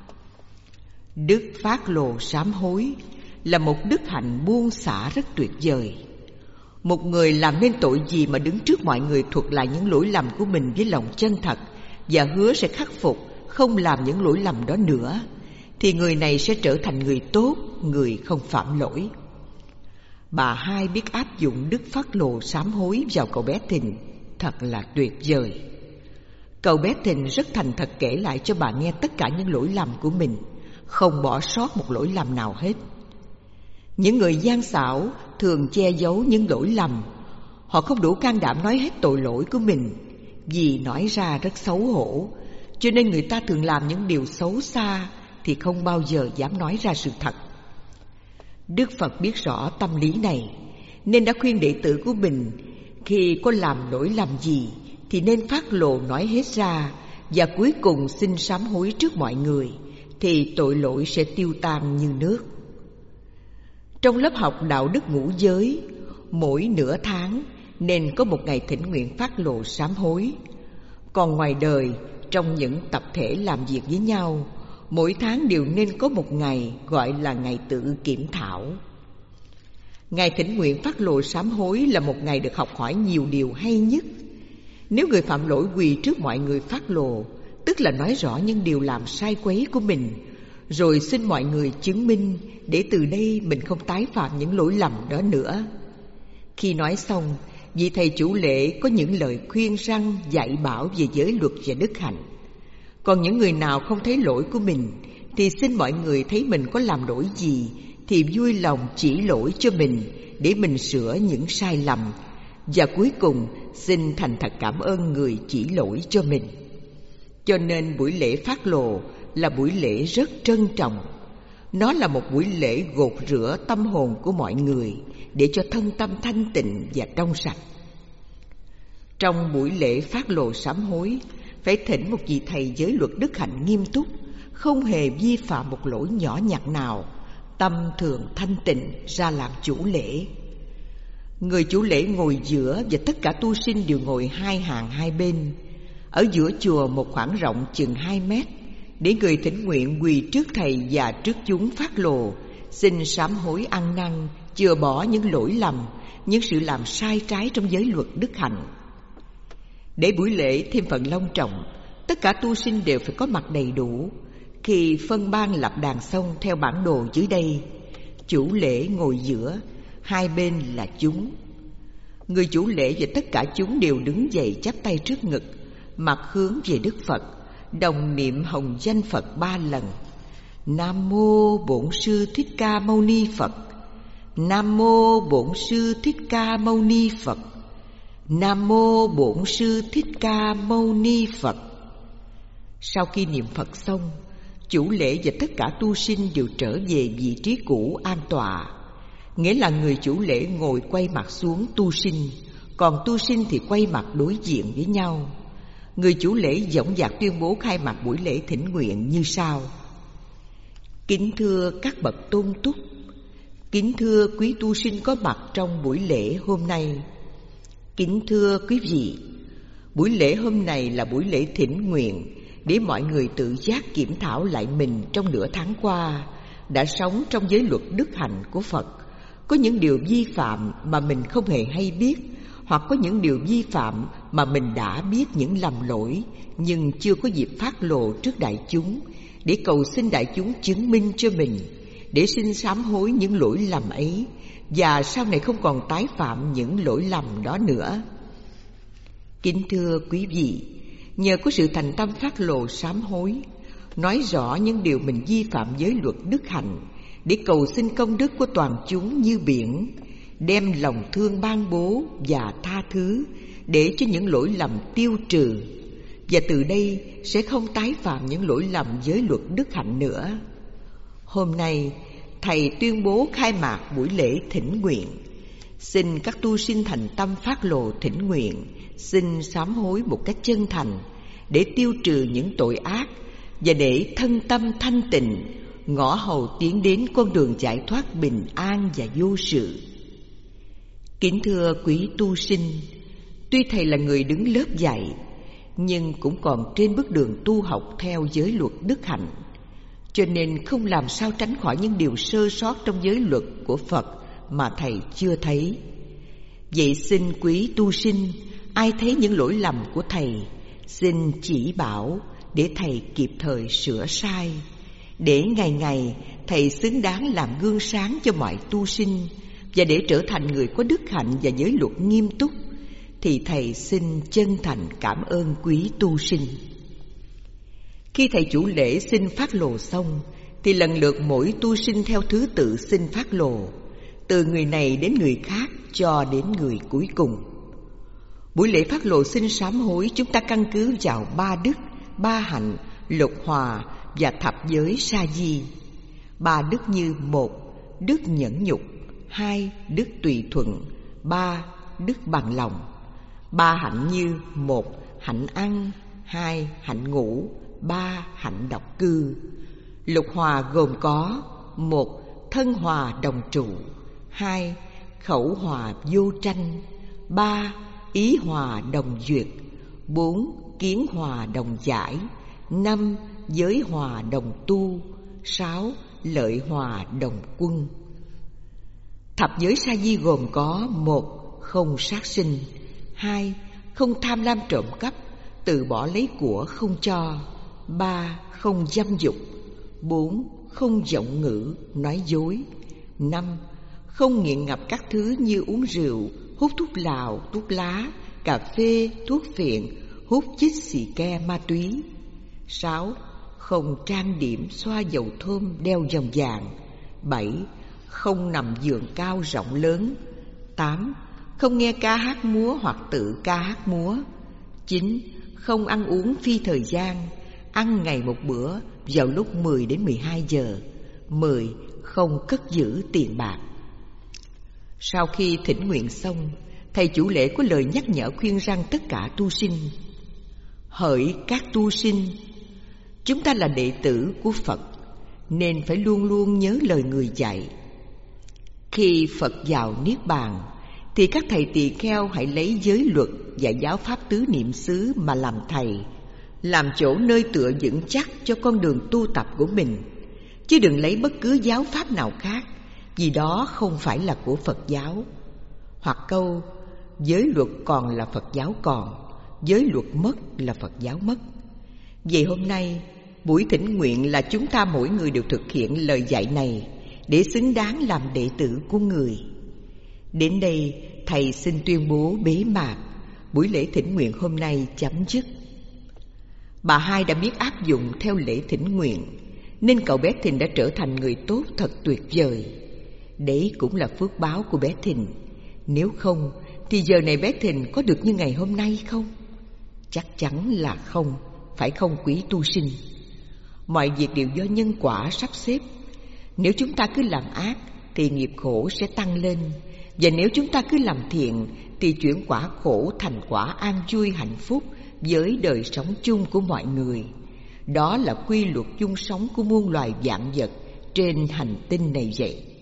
Đức phát lộ sám hối là một đức hạnh buông xả rất tuyệt vời. Một người làm nên tội gì mà đứng trước mọi người thuật lại những lỗi lầm của mình với lòng chân thật và hứa sẽ khắc phục, không làm những lỗi lầm đó nữa, thì người này sẽ trở thành người tốt, người không phạm lỗi. Bà hai biết áp dụng đức phát lộ sám hối vào cậu bé Thìn, thật là tuyệt vời. Cậu bé Thìn rất thành thật kể lại cho bà nghe tất cả những lỗi lầm của mình, không bỏ sót một lỗi lầm nào hết. Những người gian xảo thường che giấu những lỗi lầm. Họ không đủ can đảm nói hết tội lỗi của mình, vì nói ra rất xấu hổ. Cho nên người ta thường làm những điều xấu xa thì không bao giờ dám nói ra sự thật. Đức Phật biết rõ tâm lý này, nên đã khuyên đệ tử của mình khi có làm lỗi lầm gì thì nên phát lộ nói hết ra, và cuối cùng xin sám hối trước mọi người, thì tội lỗi sẽ tiêu tan như nước. Trong lớp học đạo đức ngũ giới, mỗi nửa tháng nên có một ngày thỉnh nguyện phát lộ sám hối. Còn ngoài đời, trong những tập thể làm việc với nhau, mỗi tháng đều nên có một ngày gọi là ngày tự kiểm thảo. Ngày thỉnh nguyện phát lộ sám hối là một ngày được học hỏi nhiều điều hay nhất. Nếu người phạm lỗi quỳ trước mọi người phát lộ, tức là nói rõ những điều làm sai quấy của mình, rồi xin mọi người chứng minh để từ đây mình không tái phạm những lỗi lầm đó nữa. Khi nói xong, vị thầy chủ lễ có những lời khuyên răn dạy bảo về giới luật và đức hạnh. Còn những người nào không thấy lỗi của mình thì xin mọi người thấy mình có làm lỗi gì thì vui lòng chỉ lỗi cho mình để mình sửa những sai lầm, và cuối cùng xin thành thật cảm ơn người chỉ lỗi cho mình. Cho nên buổi lễ phát lộ là buổi lễ rất trân trọng. Nó là một buổi lễ gột rửa tâm hồn của mọi người để cho thân tâm thanh tịnh và trong sạch. Trong buổi lễ phát lộ sám hối, phải thỉnh một vị thầy giới luật đức hạnh nghiêm túc, không hề vi phạm một lỗi nhỏ nhặt nào, tâm thường thanh tịnh ra làm chủ lễ. Người chủ lễ ngồi giữa và tất cả tu sinh đều ngồi 2 hàng 2 bên. Ở giữa chùa một khoảng rộng chừng 2 mét, để người thỉnh nguyện quỳ trước thầy và trước chúng phát lộ, xin sám hối ăn năn, chừa bỏ những lỗi lầm, những sự làm sai trái trong giới luật đức hạnh. Để buổi lễ thêm phần long trọng, tất cả tu sinh đều phải có mặt đầy đủ. Khi phân ban lập đàn xong theo bản đồ dưới đây, chủ lễ ngồi giữa, 2 bên là chúng. Người chủ lễ và tất cả chúng đều đứng dậy chắp tay trước ngực, mặt hướng về Đức Phật, đồng niệm hồng danh Phật 3 lần. Nam mô Bổn Sư Thích Ca Mâu Ni Phật. Nam mô Bổn Sư Thích Ca Mâu Ni Phật. Nam mô Bổn Sư Thích Ca Mâu Ni Phật. Sau khi niệm Phật xong, chủ lễ và tất cả tu sinh đều trở về vị trí cũ an tọa. Nghĩa là người chủ lễ ngồi quay mặt xuống tu sinh, còn tu sinh thì quay mặt đối diện với nhau. Người chủ lễ dõng dạc tuyên bố khai mạc buổi lễ thỉnh nguyện như sau: Kính thưa các bậc tôn túc, kính thưa quý tu sinh có mặt trong buổi lễ hôm nay. Kính thưa quý vị, buổi lễ hôm nay là buổi lễ thỉnh nguyện để mọi người tự giác kiểm thảo lại mình trong nửa tháng qua đã sống trong giới luật đức hạnh của Phật, Có những điều vi phạm mà mình không hề hay biết, hoặc có những điều vi phạm mà mình đã biết những lầm lỗi nhưng chưa có dịp phát lộ trước đại chúng, để cầu xin đại chúng chứng minh cho mình, để xin sám hối những lỗi lầm ấy và sau này không còn tái phạm những lỗi lầm đó nữa. Kính thưa quý vị, nhờ có sự thành tâm phát lộ sám hối, nói rõ những điều mình vi phạm giới luật đức hạnh, để cầu xin công đức của toàn chúng như biển, đem lòng thương ban bố và tha thứ, để cho những lỗi lầm tiêu trừ, và từ đây sẽ không tái phạm những lỗi lầm giới luật đức hạnh nữa. Hôm nay thầy tuyên bố khai mạc buổi lễ thỉnh nguyện. Xin các tu sinh thành tâm phát lộ thỉnh nguyện, xin sám hối một cách chân thành, để tiêu trừ những tội ác và để thân tâm thanh tịnh, ngõ hầu tiến đến con đường giải thoát bình an và vô sự. Kính thưa quý tu sinh, tuy thầy là người đứng lớp dạy, nhưng cũng còn trên bước đường tu học theo giới luật đức hạnh, cho nên không làm sao tránh khỏi những điều sơ sót trong giới luật của Phật mà thầy chưa thấy. Vậy xin quý tu sinh, ai thấy những lỗi lầm của thầy, xin chỉ bảo để thầy kịp thời sửa sai, để ngày ngày thầy xứng đáng làm gương sáng cho mọi tu sinh, và để trở thành người có đức hạnh và giới luật nghiêm túc, thì thầy xin chân thành cảm ơn quý tu sinh. Khi thầy chủ lễ xin phát lộ xong, thì lần lượt mỗi tu sinh theo thứ tự xin phát lộ, từ người này đến người khác cho đến người cuối cùng. Buổi lễ phát lộ xin sám hối chúng ta căn cứ vào 3 đức, 3 hạnh, lục hòa và thập giới sa di. 3 đức như: 1. Đức nhẫn nhục, 2. Đức tùy thuận, 3. Đức bằng lòng. 3 hạnh như: 1. Hạnh ăn, 2. Hạnh ngủ, 3. Hạnh độc cư. Lục hòa gồm có: 1. Thân hòa đồng trụ, 2. Khẩu hòa vô tranh, 3. Ý hòa đồng duyệt, 4. Kiến hòa đồng giải, 5. Giới hòa đồng tu, 6. Lợi hòa đồng quân. Thập giới sa di gồm có: 1. Không sát sinh, 2. Không tham lam trộm cắp, từ bỏ lấy của không cho, 3. Không dâm dục, 4. Không vọng ngữ, nói dối, 5. Không nghiện ngập các thứ như uống rượu, hút thuốc lào, thuốc lá, cà phê, thuốc phiện, hút chích xì ke, ma túy, 6. Không trang điểm, xoa dầu thơm, đeo vòng vàng, 7. Không nằm giường cao rộng lớn, 8. Không nghe ca hát múa hoặc tự ca hát múa, 9. Không ăn uống phi thời gian, ăn ngày một bữa vào lúc 10 đến 12 giờ, 10. Không cất giữ tiền bạc. Sau khi thỉnh nguyện xong, thầy chủ lễ có lời nhắc nhở khuyên răn tất cả tu sinh: hỡi các tu sinh, chúng ta là đệ tử của Phật, nên phải luôn luôn nhớ lời người dạy. Khi Phật vào Niết Bàn, thì các thầy tỳ kheo hãy lấy giới luật và giáo pháp tứ niệm xứ mà làm thầy, làm chỗ nơi tựa vững chắc cho con đường tu tập của mình, chứ đừng lấy bất cứ giáo pháp nào khác, vì đó không phải là của Phật giáo. Hoặc câu: giới luật còn là Phật giáo còn, giới luật mất là Phật giáo mất. Vậy hôm nay, buổi thỉnh nguyện là chúng ta mỗi người đều thực hiện lời dạy này, để xứng đáng làm đệ tử của người. Đến đây, thầy xin tuyên bố bế mạc. Buổi lễ thỉnh nguyện hôm nay chấm dứt. Bà Hai đã biết áp dụng theo lễ thỉnh nguyện, nên cậu bé Thìn đã trở thành người tốt thật tuyệt vời. Đấy cũng là phước báo của bé Thìn. Nếu không, thì giờ này bé Thìn có được như ngày hôm nay không? Chắc chắn là không, phải không quý tu sinh? Mọi việc đều do nhân quả sắp xếp. Nếu chúng ta cứ làm ác thì nghiệp khổ sẽ tăng lên, và nếu chúng ta cứ làm thiện thì chuyển quả khổ thành quả an vui hạnh phúc với đời sống chung của mọi người. Đó là quy luật chung sống của muôn loài vạn vật trên hành tinh này vậy.